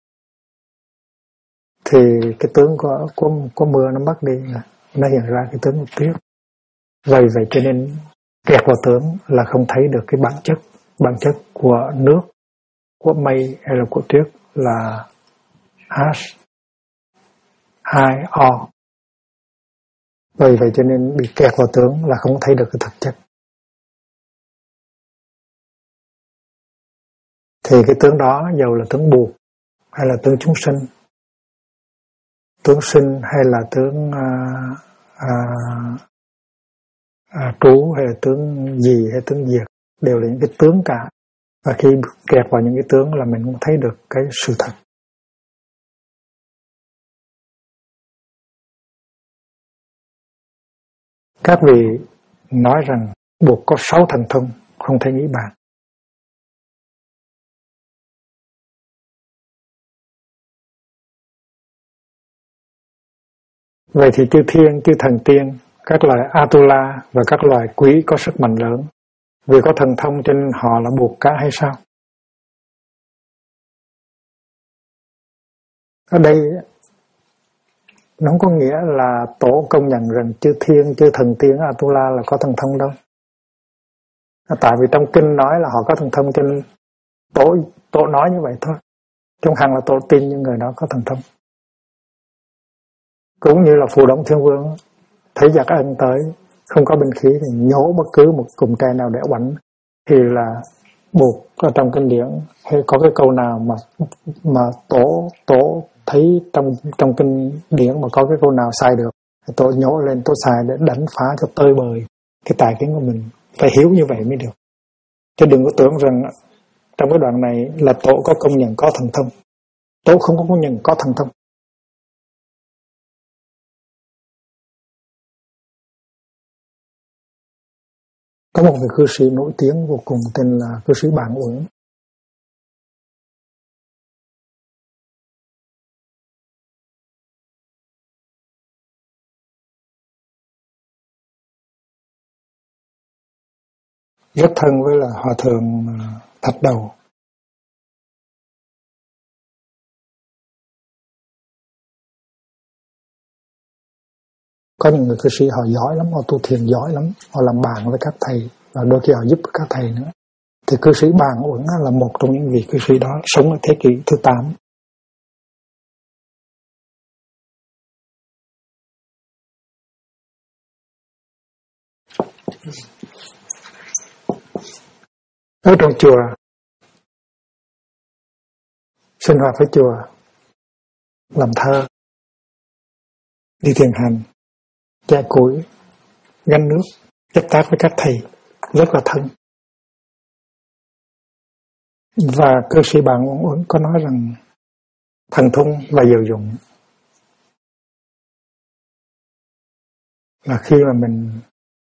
thì cái tướng của mưa nó mất đi, nó hiện ra cái tướng của tuyết. Vậy cho nên kẹt vào tướng là không thấy được cái bản chất của nước, của mây hay là của tuyết là H2O. Vì vậy cho nên bị kẹt vào tướng là không thấy được cái thực chất. Thì cái tướng đó dầu là tướng buộc hay là tướng chúng sinh, tướng sinh hay là tướng trú hay là tướng gì hay tướng diệt, đều là những cái tướng cả. Và khi kẹt vào những cái tướng là mình cũng thấy được cái sự thật. Các vị nói rằng buộc có 6 thần thông, không thể nghĩ bàn. Vậy thì chư thiên, chư thần tiên, các loài Atula và các loài quý có sức mạnh lớn, vì có thần thông cho nên họ là buộc cả hay sao? Ở đây nó không có nghĩa là tổ công nhận rằng chư thiên, chư thần tiên Atula là có thần thông đâu. Tại vì trong kinh nói là họ có thần thông cho nên tổ nói như vậy thôi. Trong hẳn là tổ tin những người đó có thần thông. Cũng như là Phù Đổng Thiên Vương thấy giặc Ân tới không có binh khí thì nhổ bất cứ một cụm tre nào để oánh, thì là buộc ở trong kinh điển hay có cái câu nào mà tổ thấy trong kinh điển mà có cái câu nào sai được, tổ nhổ lên tổ xài để đánh phá cho tơi bời cái tài kiến của mình. Phải hiểu như vậy mới được, chứ đừng có tưởng rằng trong cái đoạn này là tổ có công nhận có thần thông. Tổ không có công nhận có thần thông. Có một vị cư sĩ nổi tiếng vô cùng tên là cư sĩ Bàn Uẩn. Rất thân với là Hòa Thượng Thạch Đầu. Có những người cư sĩ họ giỏi lắm, họ tu thiền giỏi lắm, họ làm bạn với các thầy và đôi khi họ giúp các thầy nữa. Thì cư sĩ Bàn Uẩn là một trong những vị cư sĩ đó, sống ở thế kỷ thứ 8. Ở trong chùa, sinh hoạt với chùa, làm thơ, đi thiền hành, chải củi, gánh nước, chấp tác với các thầy, rất là thân. Và cư sĩ Bàn Uẩn có nói rằng thần thông và diệu dụng là khi mà mình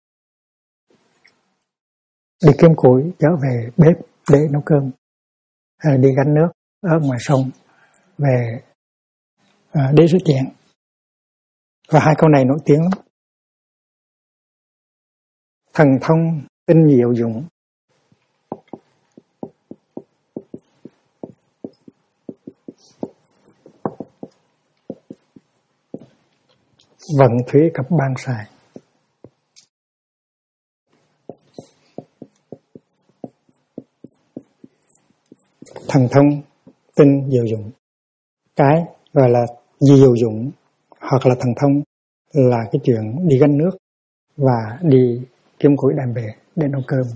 đi kiếm củi trở về bếp để nấu cơm, hay là đi gánh nước ở ngoài sông về để rửa chén. Và hai câu này nổi tiếng lắm. Thần thông tinh diệu dụng. Vận thủy cập ban xài. Thần thông tinh diệu dụng. Cái gọi là diệu dụng hoặc là thần thông là cái chuyện đi gánh nước và đi kiếm củi đem về để nấu cơm.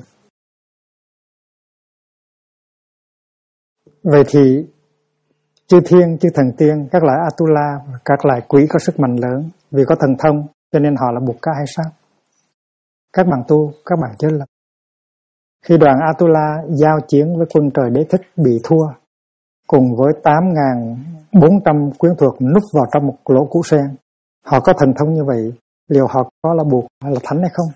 Vậy thì chư thiên, chư thần tiên, các loại Atula và các loại quý có sức mạnh lớn, vì có thần thông cho nên họ là buộc cả hay sao? Các bạn tu, các bạn chết lầm. Khi đoàn Atula giao chiến với quân trời Đế Thích bị thua, cùng với 8.400 quyến thuộc núp vào trong một lỗ củ sen, họ có thần thông như vậy, liệu họ có là buộc hay là thánh hay không?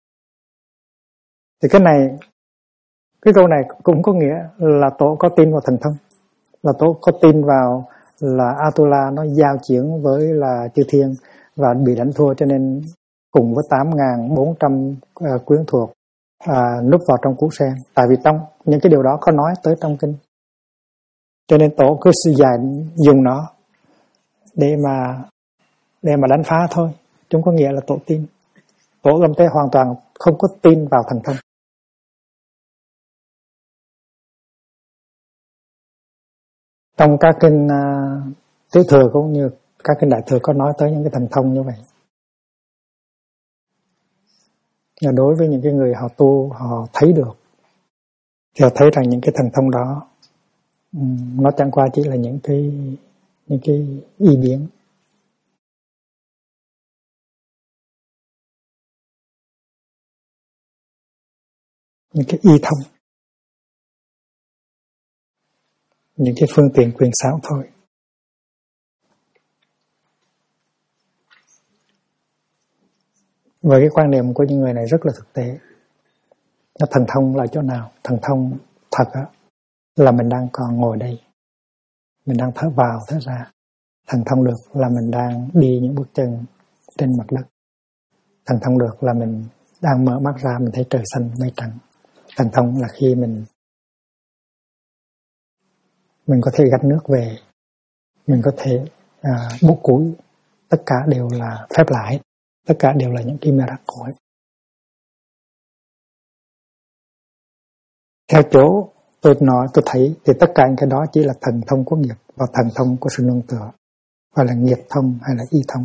Thì cái câu này cũng có nghĩa là tổ có tin vào thần thông, là tổ có tin vào là Atula nó giao chiến với là chư thiên và bị đánh thua, cho nên cùng với 8.400 quyến thuộc núp vào trong củ sen. Tại vì trong những cái điều đó có nói tới trong kinh, cho nên tổ cứ dùng nó để mà đánh phá thôi, chúng có nghĩa là tổ tin. Tổ lâm tế hoàn toàn không có tin vào thần thông. Trong các kinh Tiểu Thừa cũng như các kinh Đại Thừa có nói tới những cái thần thông như vậy. Và đối với những cái người họ tu, họ thấy được, thì họ thấy rằng những cái thần thông đó nó chẳng qua chỉ là những cái y biến. Những cái y thông, những cái phương tiện quyền xảo thôi. Và cái quan niệm của những người này rất là thực tế. Nó thần thông là chỗ nào? Thần thông thật á, là mình đang còn ngồi đây, mình đang thở vào thở ra. Thần thông được là mình đang đi những bước chân trên mặt đất. Thần thông được là mình đang mở mắt ra, mình thấy trời xanh mây trắng. Thần thông là khi mình có thể gánh nước về, mình có thể bốc củi. Tất cả đều là phép lạ hết, tất cả đều là những cái miracle hết. Theo chỗ tôi nói, tôi thấy thì tất cả những cái đó chỉ là thần thông của nghiệp và thần thông của sự nương tựa, hoặc là nghiệp thông hay là y thông.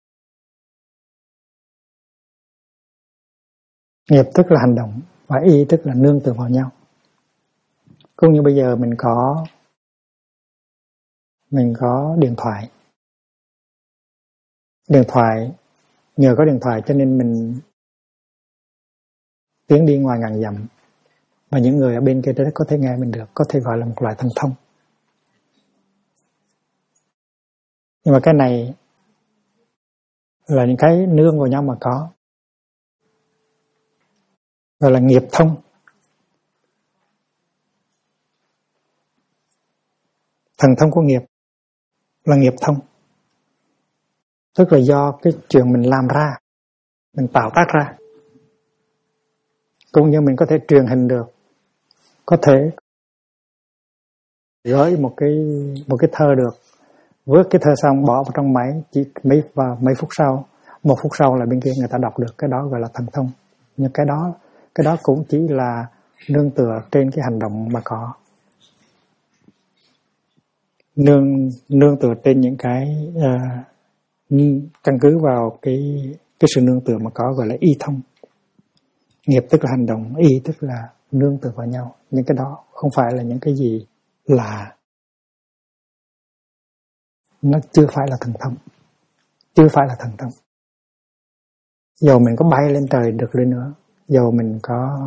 Nghiệp tức là hành động và y tức là nương tựa vào nhau. Cũng như bây giờ mình có điện thoại. Điện thoại, nhờ có điện thoại cho nên mình tiến đi ngoài ngàn dặm, và những người ở bên kia đó có thể nghe mình được, có thể gọi là một loại thần thông. Nhưng mà cái này là những cái nương vào nhau mà có, gọi là nghiệp thông. Thần thông của nghiệp là nghiệp thông, tức là do cái chuyện mình làm ra, mình tạo tác ra. Cũng như mình có thể truyền hình được, có thể gửi một cái thơ được, vớt cái thơ xong bỏ vào trong máy, chỉ mấy phút sau, 1 phút sau là bên kia người ta đọc được. Cái đó gọi là thần thông. Nhưng cái đó cũng chỉ là nương tựa trên cái hành động mà có, nương tựa trên những cái căn cứ vào cái sự nương tựa mà có, gọi là y thông. Nghiệp tức là hành động, y tức là nương tựa vào nhau. Những cái đó không phải là những cái gì lạ, nó chưa phải là thần thông, chưa phải là thần thông. Dầu mình có bay lên trời được lên nữa, dầu mình có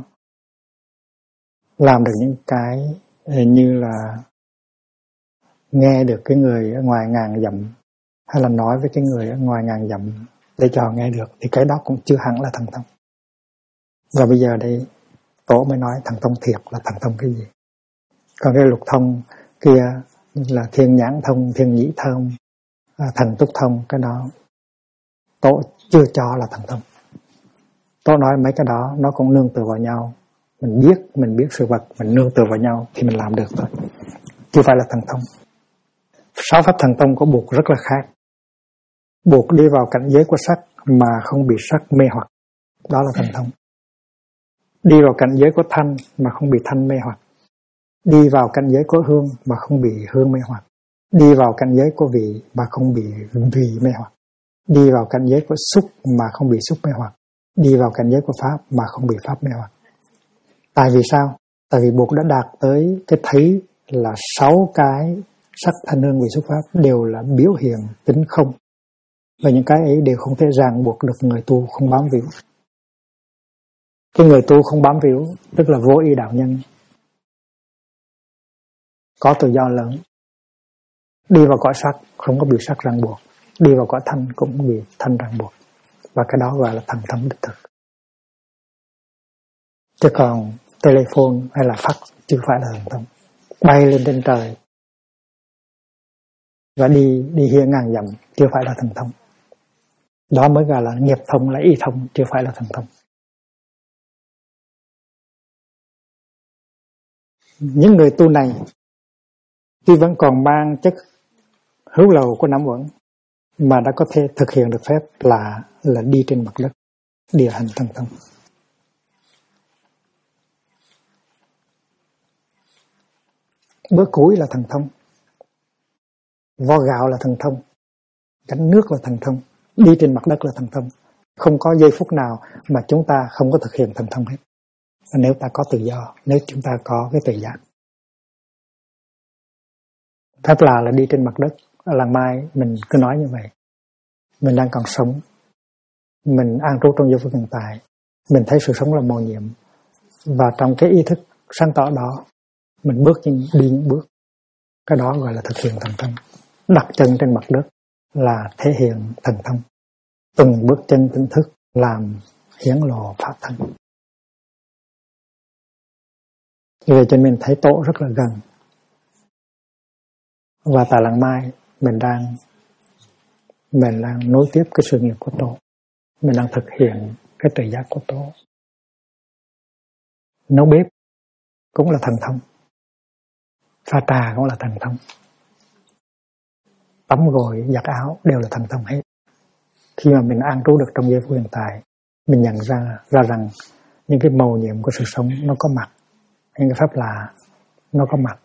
làm được những cái như là nghe được cái người ở ngoài ngàn dặm, hay là nói với cái người ở ngoài ngàn dặm để cho họ nghe được, thì cái đó cũng chưa hẳn là thần thông. Và bây giờ đây Tổ mới nói thần thông thiệt là thần thông cái gì. Còn cái lục thông kia là thiên nhãn thông, thiên nhĩ thông, thần túc thông, cái đó Tổ chưa cho là thần thông. Tổ nói mấy cái đó nó cũng nương tựa vào nhau. Mình biết sự vật, mình nương tựa vào nhau thì mình làm được thôi, chưa phải là thần thông. 6 pháp thần thông của buộc rất là khác. Buộc đi vào cảnh giới của sắc mà không bị sắc mê hoặc, đó là thần thông. Đi vào cảnh giới của thanh mà không bị thanh mê hoặc. Đi vào cảnh giới của hương mà không bị hương mê hoặc. Đi vào cảnh giới của vị mà không bị vị mê hoặc. Đi vào cảnh giới của xúc mà không bị xúc mê hoặc. Đi vào cảnh giới của pháp mà không bị pháp mê hoặc. Tại vì sao? Tại vì buộc đã đạt tới cái thấy là 6 cái sắc thanh hương vị xúc pháp đều là biểu hiện tính không. Và những cái ấy đều không thể ràng buộc được người tu không bám víu. Cái người tu không bám víu tức là vô y đạo nhân, có tự do lớn. Đi vào cõi sắc không có bị sắc ràng buộc, đi vào cõi thanh cũng không bị thanh ràng buộc. Và cái đó gọi là thần thông đích thực. Chứ còn telephone hay là fax chưa phải là thần thông. Bay lên trên trời và đi hiên ngàn dặm chưa phải là thần thông. Đó mới gọi là nghiệp thông, là y thông, chưa phải là thần thông. Những người tu này tuy vẫn còn mang chất hữu lậu của năm uẩn mà đã có thể thực hiện được phép là đi trên mặt đất, địa hành thần thông. Bữa củi là thần thông, vo gạo là thần thông, gánh nước là thần thông, đi trên mặt đất là thần thông. Không có giây phút nào mà chúng ta không có thực hiện thần thông hết. Nếu ta có tự do, nếu chúng ta có cái tự giác. Phép là đi trên mặt đất. Ở làng Mai mình cứ nói như vậy. Mình đang còn sống. Mình an trú trong giây phút hiện tại. Mình thấy sự sống là mầu nhiệm. Và trong cái ý thức sáng tỏ đó, mình đi những bước. Cái đó gọi là thực hiện thần thông. Đặt chân trên mặt đất là thể hiện thần thông. Từng bước chân tỉnh thức làm hiển lộ pháp thân. Vì vậy cho nên mình thấy tổ rất là gần. Và tại làng Mai mình đang nối tiếp cái sự nghiệp của tổ. Mình đang thực hiện cái tự giác của tổ. Nấu bếp cũng là thần thông. Pha trà cũng là thần thông. Tắm gội, giặt áo đều là thần thông hết. Khi mà mình an trú được trong giây phút hiện tại, mình nhận ra rằng những cái mầu nhiệm của sự sống nó có mặt, những cái pháp lạ nó có mặt.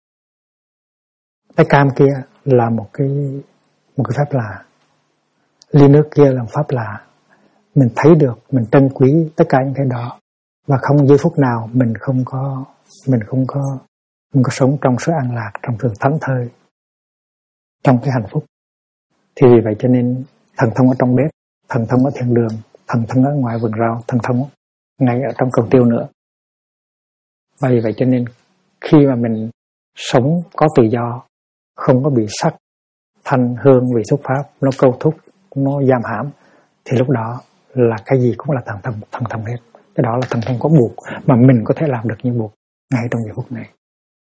Cái cam kia là một cái pháp lạ, ly nước kia là một pháp lạ. Mình thấy được, mình trân quý tất cả những cái đó, và không giây phút nào mình không có sống trong sự an lạc, trong sự thảnh thơi, trong cái hạnh phúc. Thì vì vậy cho nên thần thông ở trong bếp, thần thông ở thiên đường, thần thông ở ngoài vườn rau, thần thông ngay ở trong cầu tiêu nữa. Và vì vậy cho nên khi mà mình sống có tự do, không có bị sắc, thanh, hương, vị, xúc pháp nó câu thúc, nó giam hãm, thì lúc đó là cái gì cũng là thần thông hết. Cái đó là thần thông có buộc mà mình có thể làm được như buộc ngay trong giây phút này.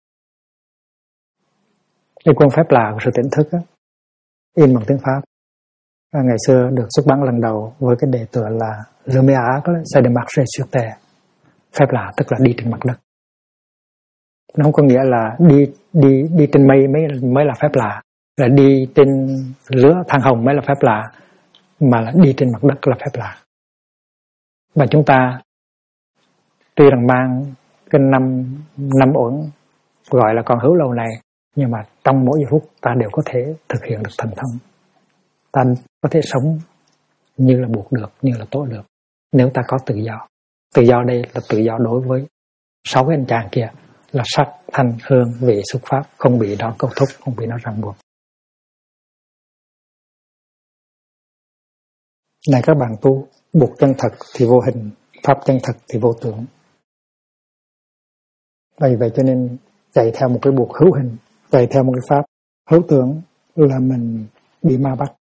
Cái quân phép lạ của sự tỉnh thức á, in bằng tiếng Pháp. Ngày xưa được xuất bản lần đầu với cái đề tựa là Le miracle c'est de marcher sur terre. Phép lạ tức là đi trên mặt đất. Nó không có nghĩa là đi trên mây mới là phép lạ, là đi trên lửa than hồng mới là phép lạ, mà là đi trên mặt đất là phép lạ. Và chúng ta tuy rằng mang cái năm uẩn gọi là còn hữu lâu này, nhưng mà trong mỗi giây phút ta đều có thể thực hiện được thần thông. Ta có thể sống như là buộc được, như là tố được, nếu ta có tự do. Tự do đây là tự do đối với 6 cái anh chàng kia, là sắc, thanh, hương, vị, xúc pháp, không bị nó câu thúc, không bị nó ràng buộc. Này các bạn tu, buộc chân thật thì vô hình, pháp chân thật thì vô tưởng. Vì vậy cho nên chạy theo một cái buộc hữu hình, chạy theo một cái pháp hữu tưởng là mình bị ma bắt.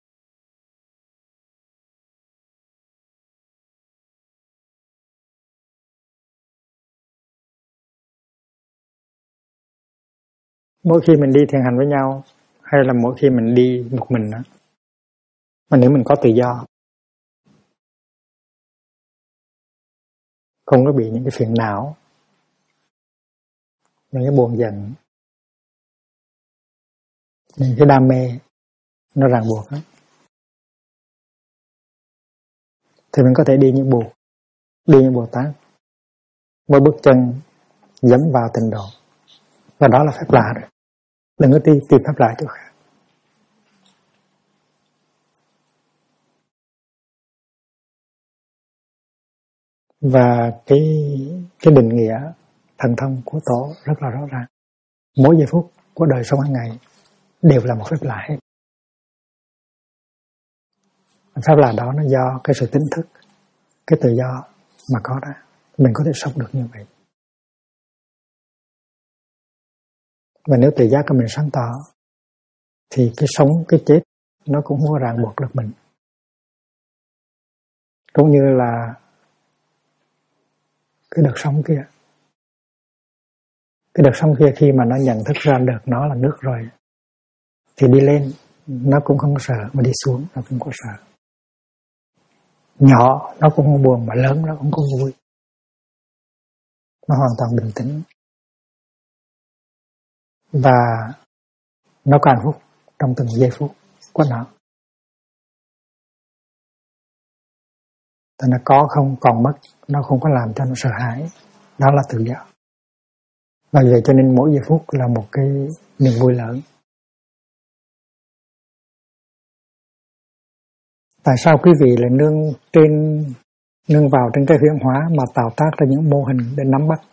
Mỗi khi mình đi thiền hành với nhau, hay là mỗi khi mình đi một mình đó, mà nếu mình có tự do, không có bị những cái phiền não, những cái buồn giận, những cái đam mê nó ràng buộc đó, thì mình có thể đi như Bụt, đi như Bồ Tát, mỗi bước chân dẫm vào tịnh độ, và đó là phép lạ rồi. Đừng có tìm phép lạ chỗ khác. Và cái định nghĩa thần thông của tổ rất là rõ ràng. Mỗi giây phút của đời sống hàng ngày đều là một phép lạ hết. Phép lạ đó nó do cái sự tỉnh thức, cái tự do mà có ra, mình có thể sống được như vậy. Và nếu tự giác của mình sáng tỏ, thì cái sống, cái chết nó cũng không có ràng buộc được mình. Cũng như là cái đợt sóng kia. Cái đợt sóng kia khi mà nó nhận thức ra được nó là nước rồi, thì đi lên nó cũng không sợ, mà đi xuống nó cũng có sợ. Nhỏ nó cũng không buồn, mà lớn nó cũng không vui. Nó hoàn toàn bình tĩnh. Và nó có hạnh phúc trong từng giây phút của nó. Thì nó có không còn mất, nó không có làm cho nó sợ hãi. Đó là tự do. Và vậy cho nên mỗi giây phút là một cái niềm vui lớn. Tại sao quý vị lại nương vào trên cái huyễn hóa mà tạo tác ra những mô hình để nắm bắt?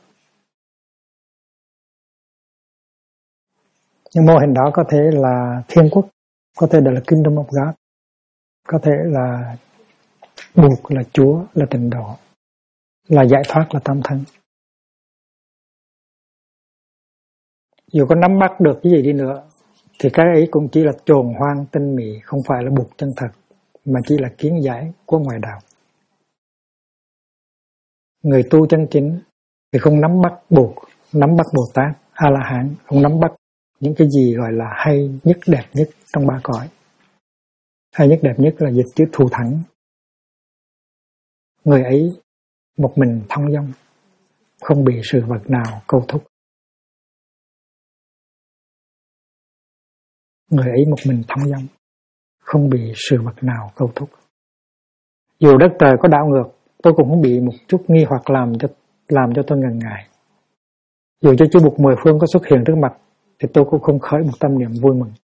Những mô hình đó có thể là thiên quốc, có thể là Kingdom of God, có thể là Bụt, là Chúa, là Tịnh Độ, là giải thoát, là tam thân. Dù có nắm bắt được cái gì đi nữa thì cái ấy cũng chỉ là chồn hoang tinh mị, không phải là Bụt chân thật, mà chỉ là kiến giải của ngoại đạo. Người tu chân chính thì không nắm bắt Bụt, nắm bắt Bồ Tát, A-la-hán, không nắm bắt những cái gì gọi là hay nhất, đẹp nhất trong ba cõi. Hay nhất, đẹp nhất là dịch chữ thù thắng. Người ấy một mình thong dong, không bị sự vật nào câu thúc. Người ấy một mình thong dong, không bị sự vật nào câu thúc. Dù đất trời có đảo ngược, tôi cũng không bị một chút nghi hoặc làm cho tôi ngần ngại. Dù cho chư Bụt mười phương có xuất hiện trước mặt thì tôi cũng không khởi một tâm niệm vui mừng.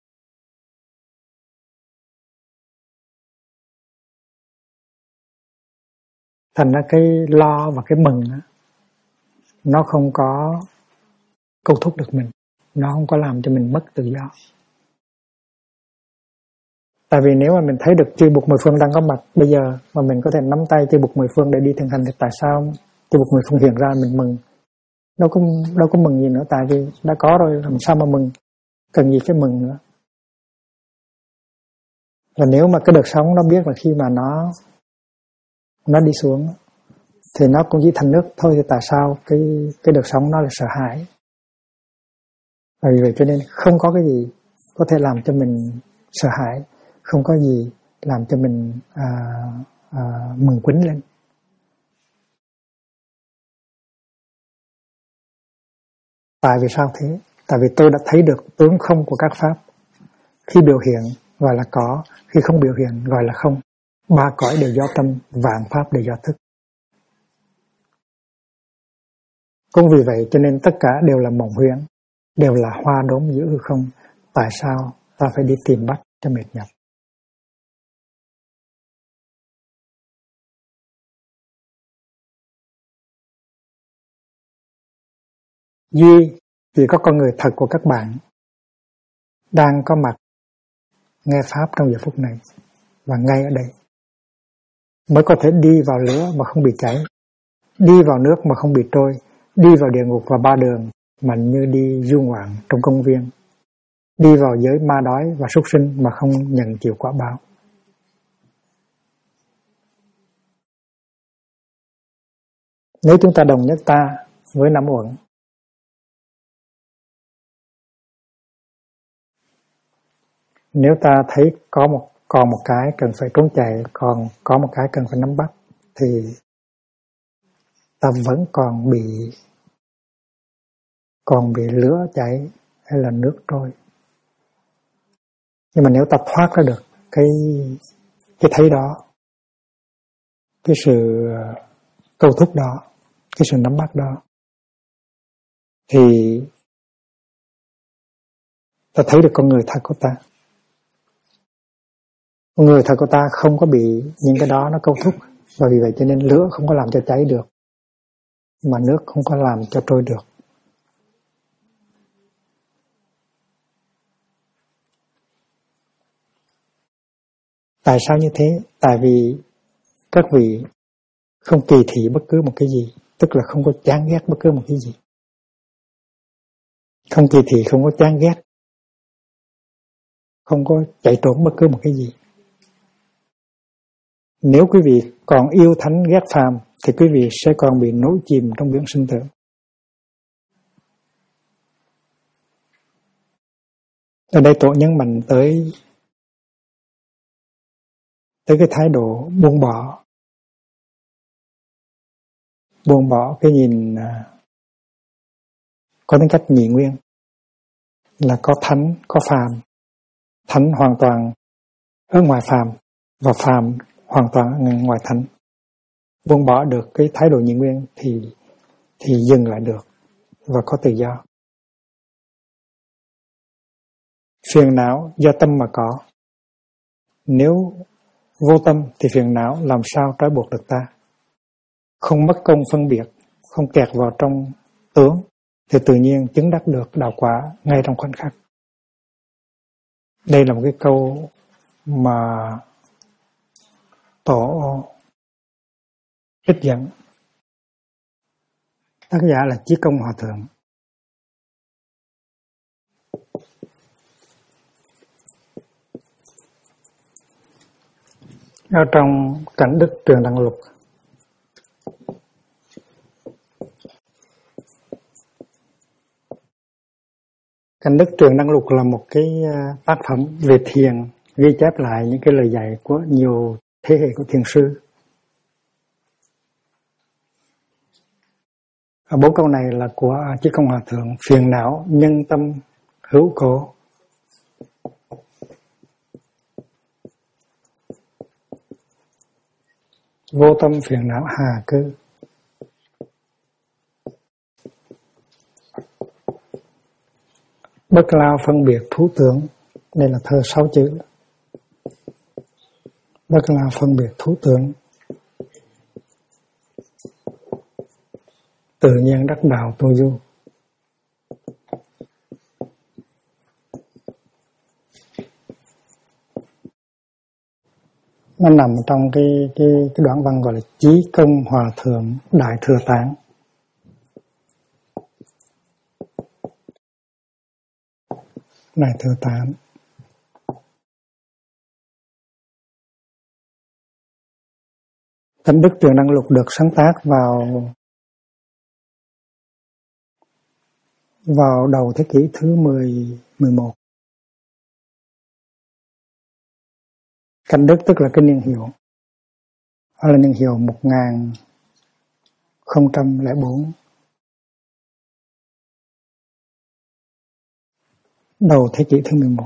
Thành ra cái lo và cái mừng đó, nó không có câu thúc được mình, nó không có làm cho mình mất tự do. Tại vì nếu mà mình thấy được chư Bụt mười phương đang có mặt bây giờ mà mình có thể nắm tay chư Bụt mười phương để đi thực hành thì tại sao chư Bụt mười phương hiện ra mình mừng? Đâu có mừng gì nữa, tại vì đã có rồi, làm sao mà mừng, cần gì cái mừng nữa. Và nếu mà cái đợt sóng nó biết là khi mà nó đi xuống thì nó cũng chỉ thành nước thôi, thì tại sao cái đợt sóng nó lại sợ hãi? Vì vậy cho nên không có cái gì có thể làm cho mình sợ hãi, không có gì làm cho mình mừng quýnh lên. Tại vì sao thế? Tại vì tôi đã thấy được tướng không của các pháp. Khi biểu hiện gọi là có, khi không biểu hiện gọi là không. Ba cõi đều do tâm, vạn pháp đều do thức. Cũng vì vậy cho nên tất cả đều là mộng huyễn, đều là hoa đốm giữa hư không. Tại sao ta phải đi tìm bắt cho mệt nhọc? Duy vì có con người thật của các bạn đang có mặt nghe pháp trong giờ phút này và ngay ở đây mới có thể đi vào lửa mà không bị cháy, đi vào nước mà không bị trôi, đi vào địa ngục và ba đường mà như đi du ngoạn trong công viên, đi vào giới ma đói và súc sinh mà không nhận chịu quả báo. Nếu chúng ta đồng nhất ta với năm uẩn, nếu ta thấy còn một cái cần phải trốn chạy, còn có một cái cần phải nắm bắt, thì ta vẫn còn bị lửa cháy hay là nước trôi. Nhưng mà nếu ta thoát ra được cái thấy đó, cái sự câu thúc đó, cái sự nắm bắt đó, thì ta thấy được con người thật của ta. Con người thật của ta không có bị những cái đó nó câu thúc, và vì vậy cho nên lửa không có làm cho cháy được, mà nước không có làm cho trôi được. Tại sao như thế? Tại vì các vị không kỳ thị bất cứ một cái gì, tức là không có chán ghét bất cứ một cái gì. Không kỳ thị, không có chán ghét, không có chạy trốn bất cứ một cái gì. Nếu quý vị còn yêu thánh ghét phàm thì quý vị sẽ còn bị nổi chìm trong biển sinh tử. Ở đây Tổ nhấn mạnh tới cái thái độ buông bỏ cái nhìn có tính cách nhị nguyên, là có thánh, có phàm. Thánh hoàn toàn ở ngoài phàm và phàm hoàn toàn ở ngoài thánh. Buông bỏ được cái thái độ nhị nguyên thì dừng lại được và có tự do. Phiền não do tâm mà có. Nếu Vô tâm thì phiền não làm sao trói buộc được ta. Không mất công phân biệt, không kẹt vào trong tướng, thì tự nhiên chứng đắc được đạo quả ngay trong khoảnh khắc. Đây là một cái câu mà Tổ trích dẫn. Tác giả là Chí Công Hòa Thượng. Ở trong Cảnh Đức Truyền Đăng Lục, Cảnh Đức Truyền Đăng Lục là một cái tác phẩm về thiền, ghi chép lại những cái lời dạy của nhiều thế hệ của thiền sư. Bốn câu này là của Chí Công Hòa Thượng. Phiền não nhân tâm hữu khổ, vô tâm phiền não hà cư. Bất lao phân biệt thú tưởng. Đây là thơ 6 chữ. Bất lao phân biệt thú tưởng, tự nhiên đắc đạo tu du. Nó nằm trong cái đoạn văn gọi là Chí Công Hòa Thượng Đại Thừa Tạng. Đại Thừa Tạng. Cảnh Đức Truyền Đăng Lục được sáng tác vào đầu thế kỷ thứ 11. Cảnh Đức tức là cái niên hiệu. Đó là niên hiệu 1004. Đầu thế kỷ thứ 11.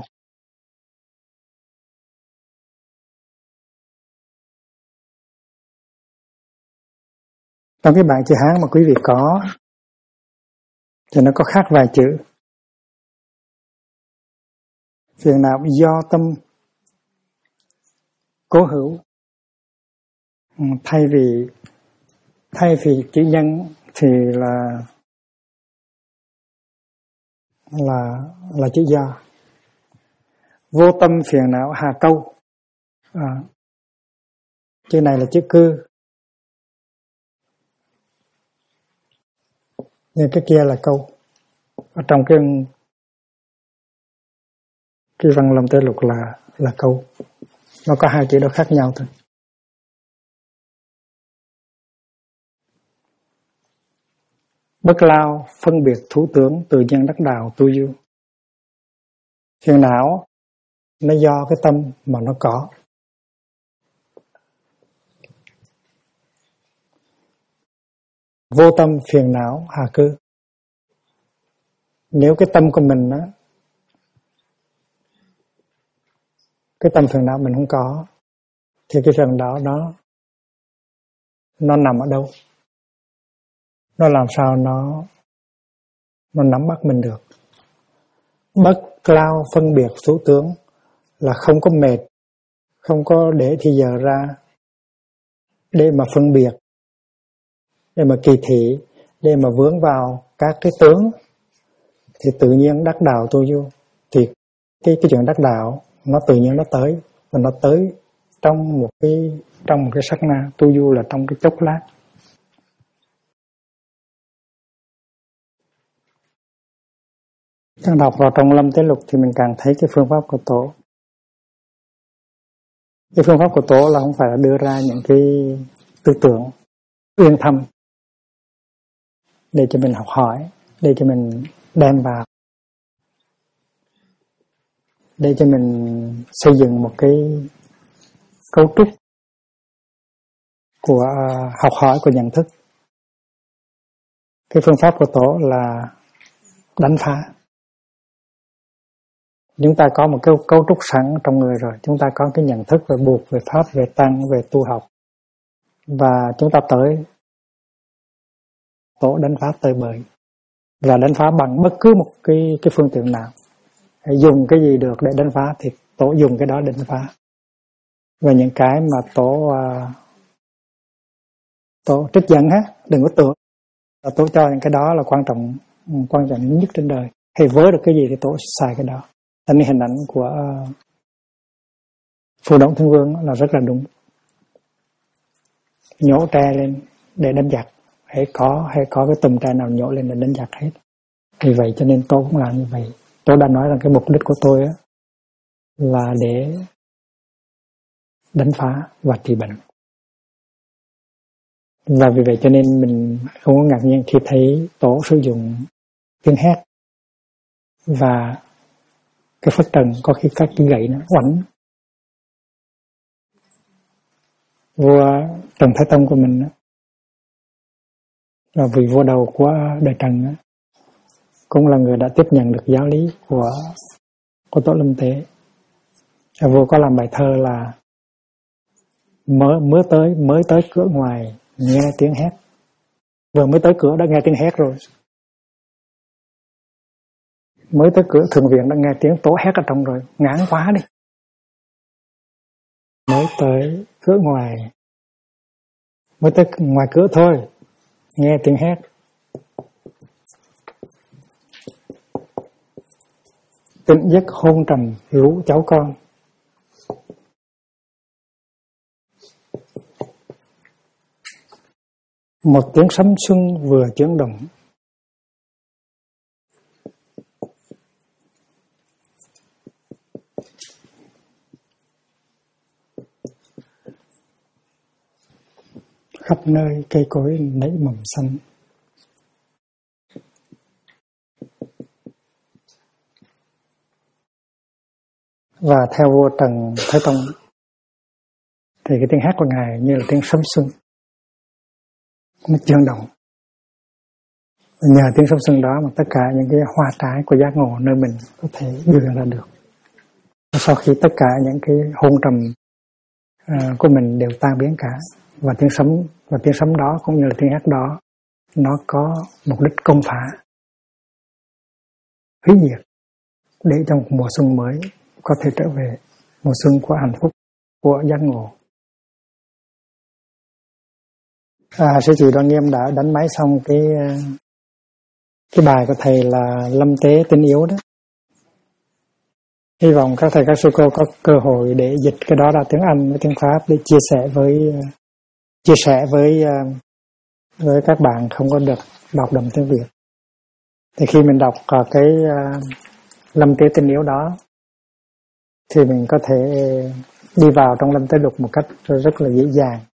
Trong cái bảng chữ Hán mà quý vị có thì nó có khác vài chữ. Phiền não do tâm cố hữu. Thay vì chữ nhân thì là chữ do. Vô tâm phiền não hà câu. Chữ này là chữ cư. Nhưng cái kia là câu. Ở trong cái văn Lâm Tế Lục là câu. Nó có hai chữ đó khác nhau thôi. Bất lao phân biệt thủ tưởng, tự nhiên đắc đạo tu du. Phiền não nó do cái tâm mà nó có. Vô tâm phiền não hà cư. Nếu cái tâm của mình á, cái tâm phiền não mình không có, thì cái phiền não đó nó nằm ở đâu? Nó làm sao nó nắm bắt mình được? Bất lao phân biệt thủ tướng là không có mệt, không có để thì giờ ra để mà phân biệt, để mà kỳ thị, để mà vướng vào các cái tướng, thì tự nhiên đắc đạo tu du. Thì cái chuyện đắc đạo nó tự nhiên nó tới, và nó tới trong một cái sát na. Tu du là trong cái chốc lát. Càng đọc vào trong Lâm Tế Lục thì mình càng thấy cái phương pháp của Tổ. Cái phương pháp của Tổ là không phải là đưa ra những cái tư tưởng uyên thâm để cho mình học hỏi, để cho mình đem vào, để cho mình xây dựng một cái cấu trúc của học hỏi, của nhận thức. Cái phương pháp của Tổ là đánh phá. Chúng ta có một cái cấu trúc sẵn trong người rồi. Chúng ta có cái nhận thức về buộc, về pháp, về tăng, về tu học. Và chúng ta tới Tổ đánh phá tơi bời. Và đánh phá bằng bất cứ một cái phương tiện nào. Hãy dùng cái gì được để đánh phá thì Tổ dùng cái đó để đánh phá. Và những cái mà tổ trích dẫn đừng có tưởng. Tổ cho những cái đó là quan trọng nhất trên đời. Hay vớ được cái gì thì tổ xài cái đó. Thành hình ảnh của Phù Đổng Thiên Vương là rất là đúng. Nhổ tre lên để đánh giặc, hay có cái tùm tre nào nhổ lên để đánh giặc hết. Vì vậy cho nên tôi cũng làm như vậy. Tôi đã nói rằng cái mục đích của tôi là để đánh phá và trị bệnh. Và vì vậy cho nên mình không có ngạc nhiên khi thấy tổ sử dụng tiếng hét và cái phất trần, có khi các cái gậy nó oánh. Vua Trần Thái Tông của mình là vị vua đầu của đời Trần, cũng là người đã tiếp nhận được giáo lý của Tổ Lâm Tế. Vua có làm bài thơ là mới tới cửa ngoài nghe tiếng hét. Vừa mới tới cửa đã nghe tiếng hét rồi. Mới tới cửa thượng viện đã nghe tiếng tổ hét ở trong rồi, ngán quá đi. Mới tới cửa ngoài, mới tới ngoài cửa thôi, nghe tiếng hét. Tỉnh giấc hôn trầm lũ cháu con. Một tiếng sấm xuân vừa chuyển động. Khắp nơi cây cối nảy mầm xanh. Và theo vua Trần Thái Tông thì cái tiếng hát của Ngài như là tiếng sấm xuân, nó chuyển động. Nhờ tiếng sấm xuân đó mà tất cả những cái hoa trái của giác ngộ nơi mình có thể đưa ra được. Sau khi tất cả những cái hôn trầm của mình đều tan biến cả, và tiếng sấm đó cũng như là tiếng hát đó nó có mục đích công phá, hủy diệt, để trong mùa xuân mới có thể trở về mùa xuân của hạnh phúc, của giác ngộ. Sư chị Đoan Nghiêm đã đánh máy xong cái bài của thầy là Lâm Tế Tinh Yếu đó. Hy vọng các thầy các sư cô có cơ hội để dịch cái đó ra tiếng Anh với tiếng Pháp để chia sẻ với các bạn không có được đọc đậm tiếng Việt. Thì khi mình đọc cái Lâm Tế Tinh Yếu đó thì mình có thể đi vào trong Lâm Tế Lục một cách rất là dễ dàng.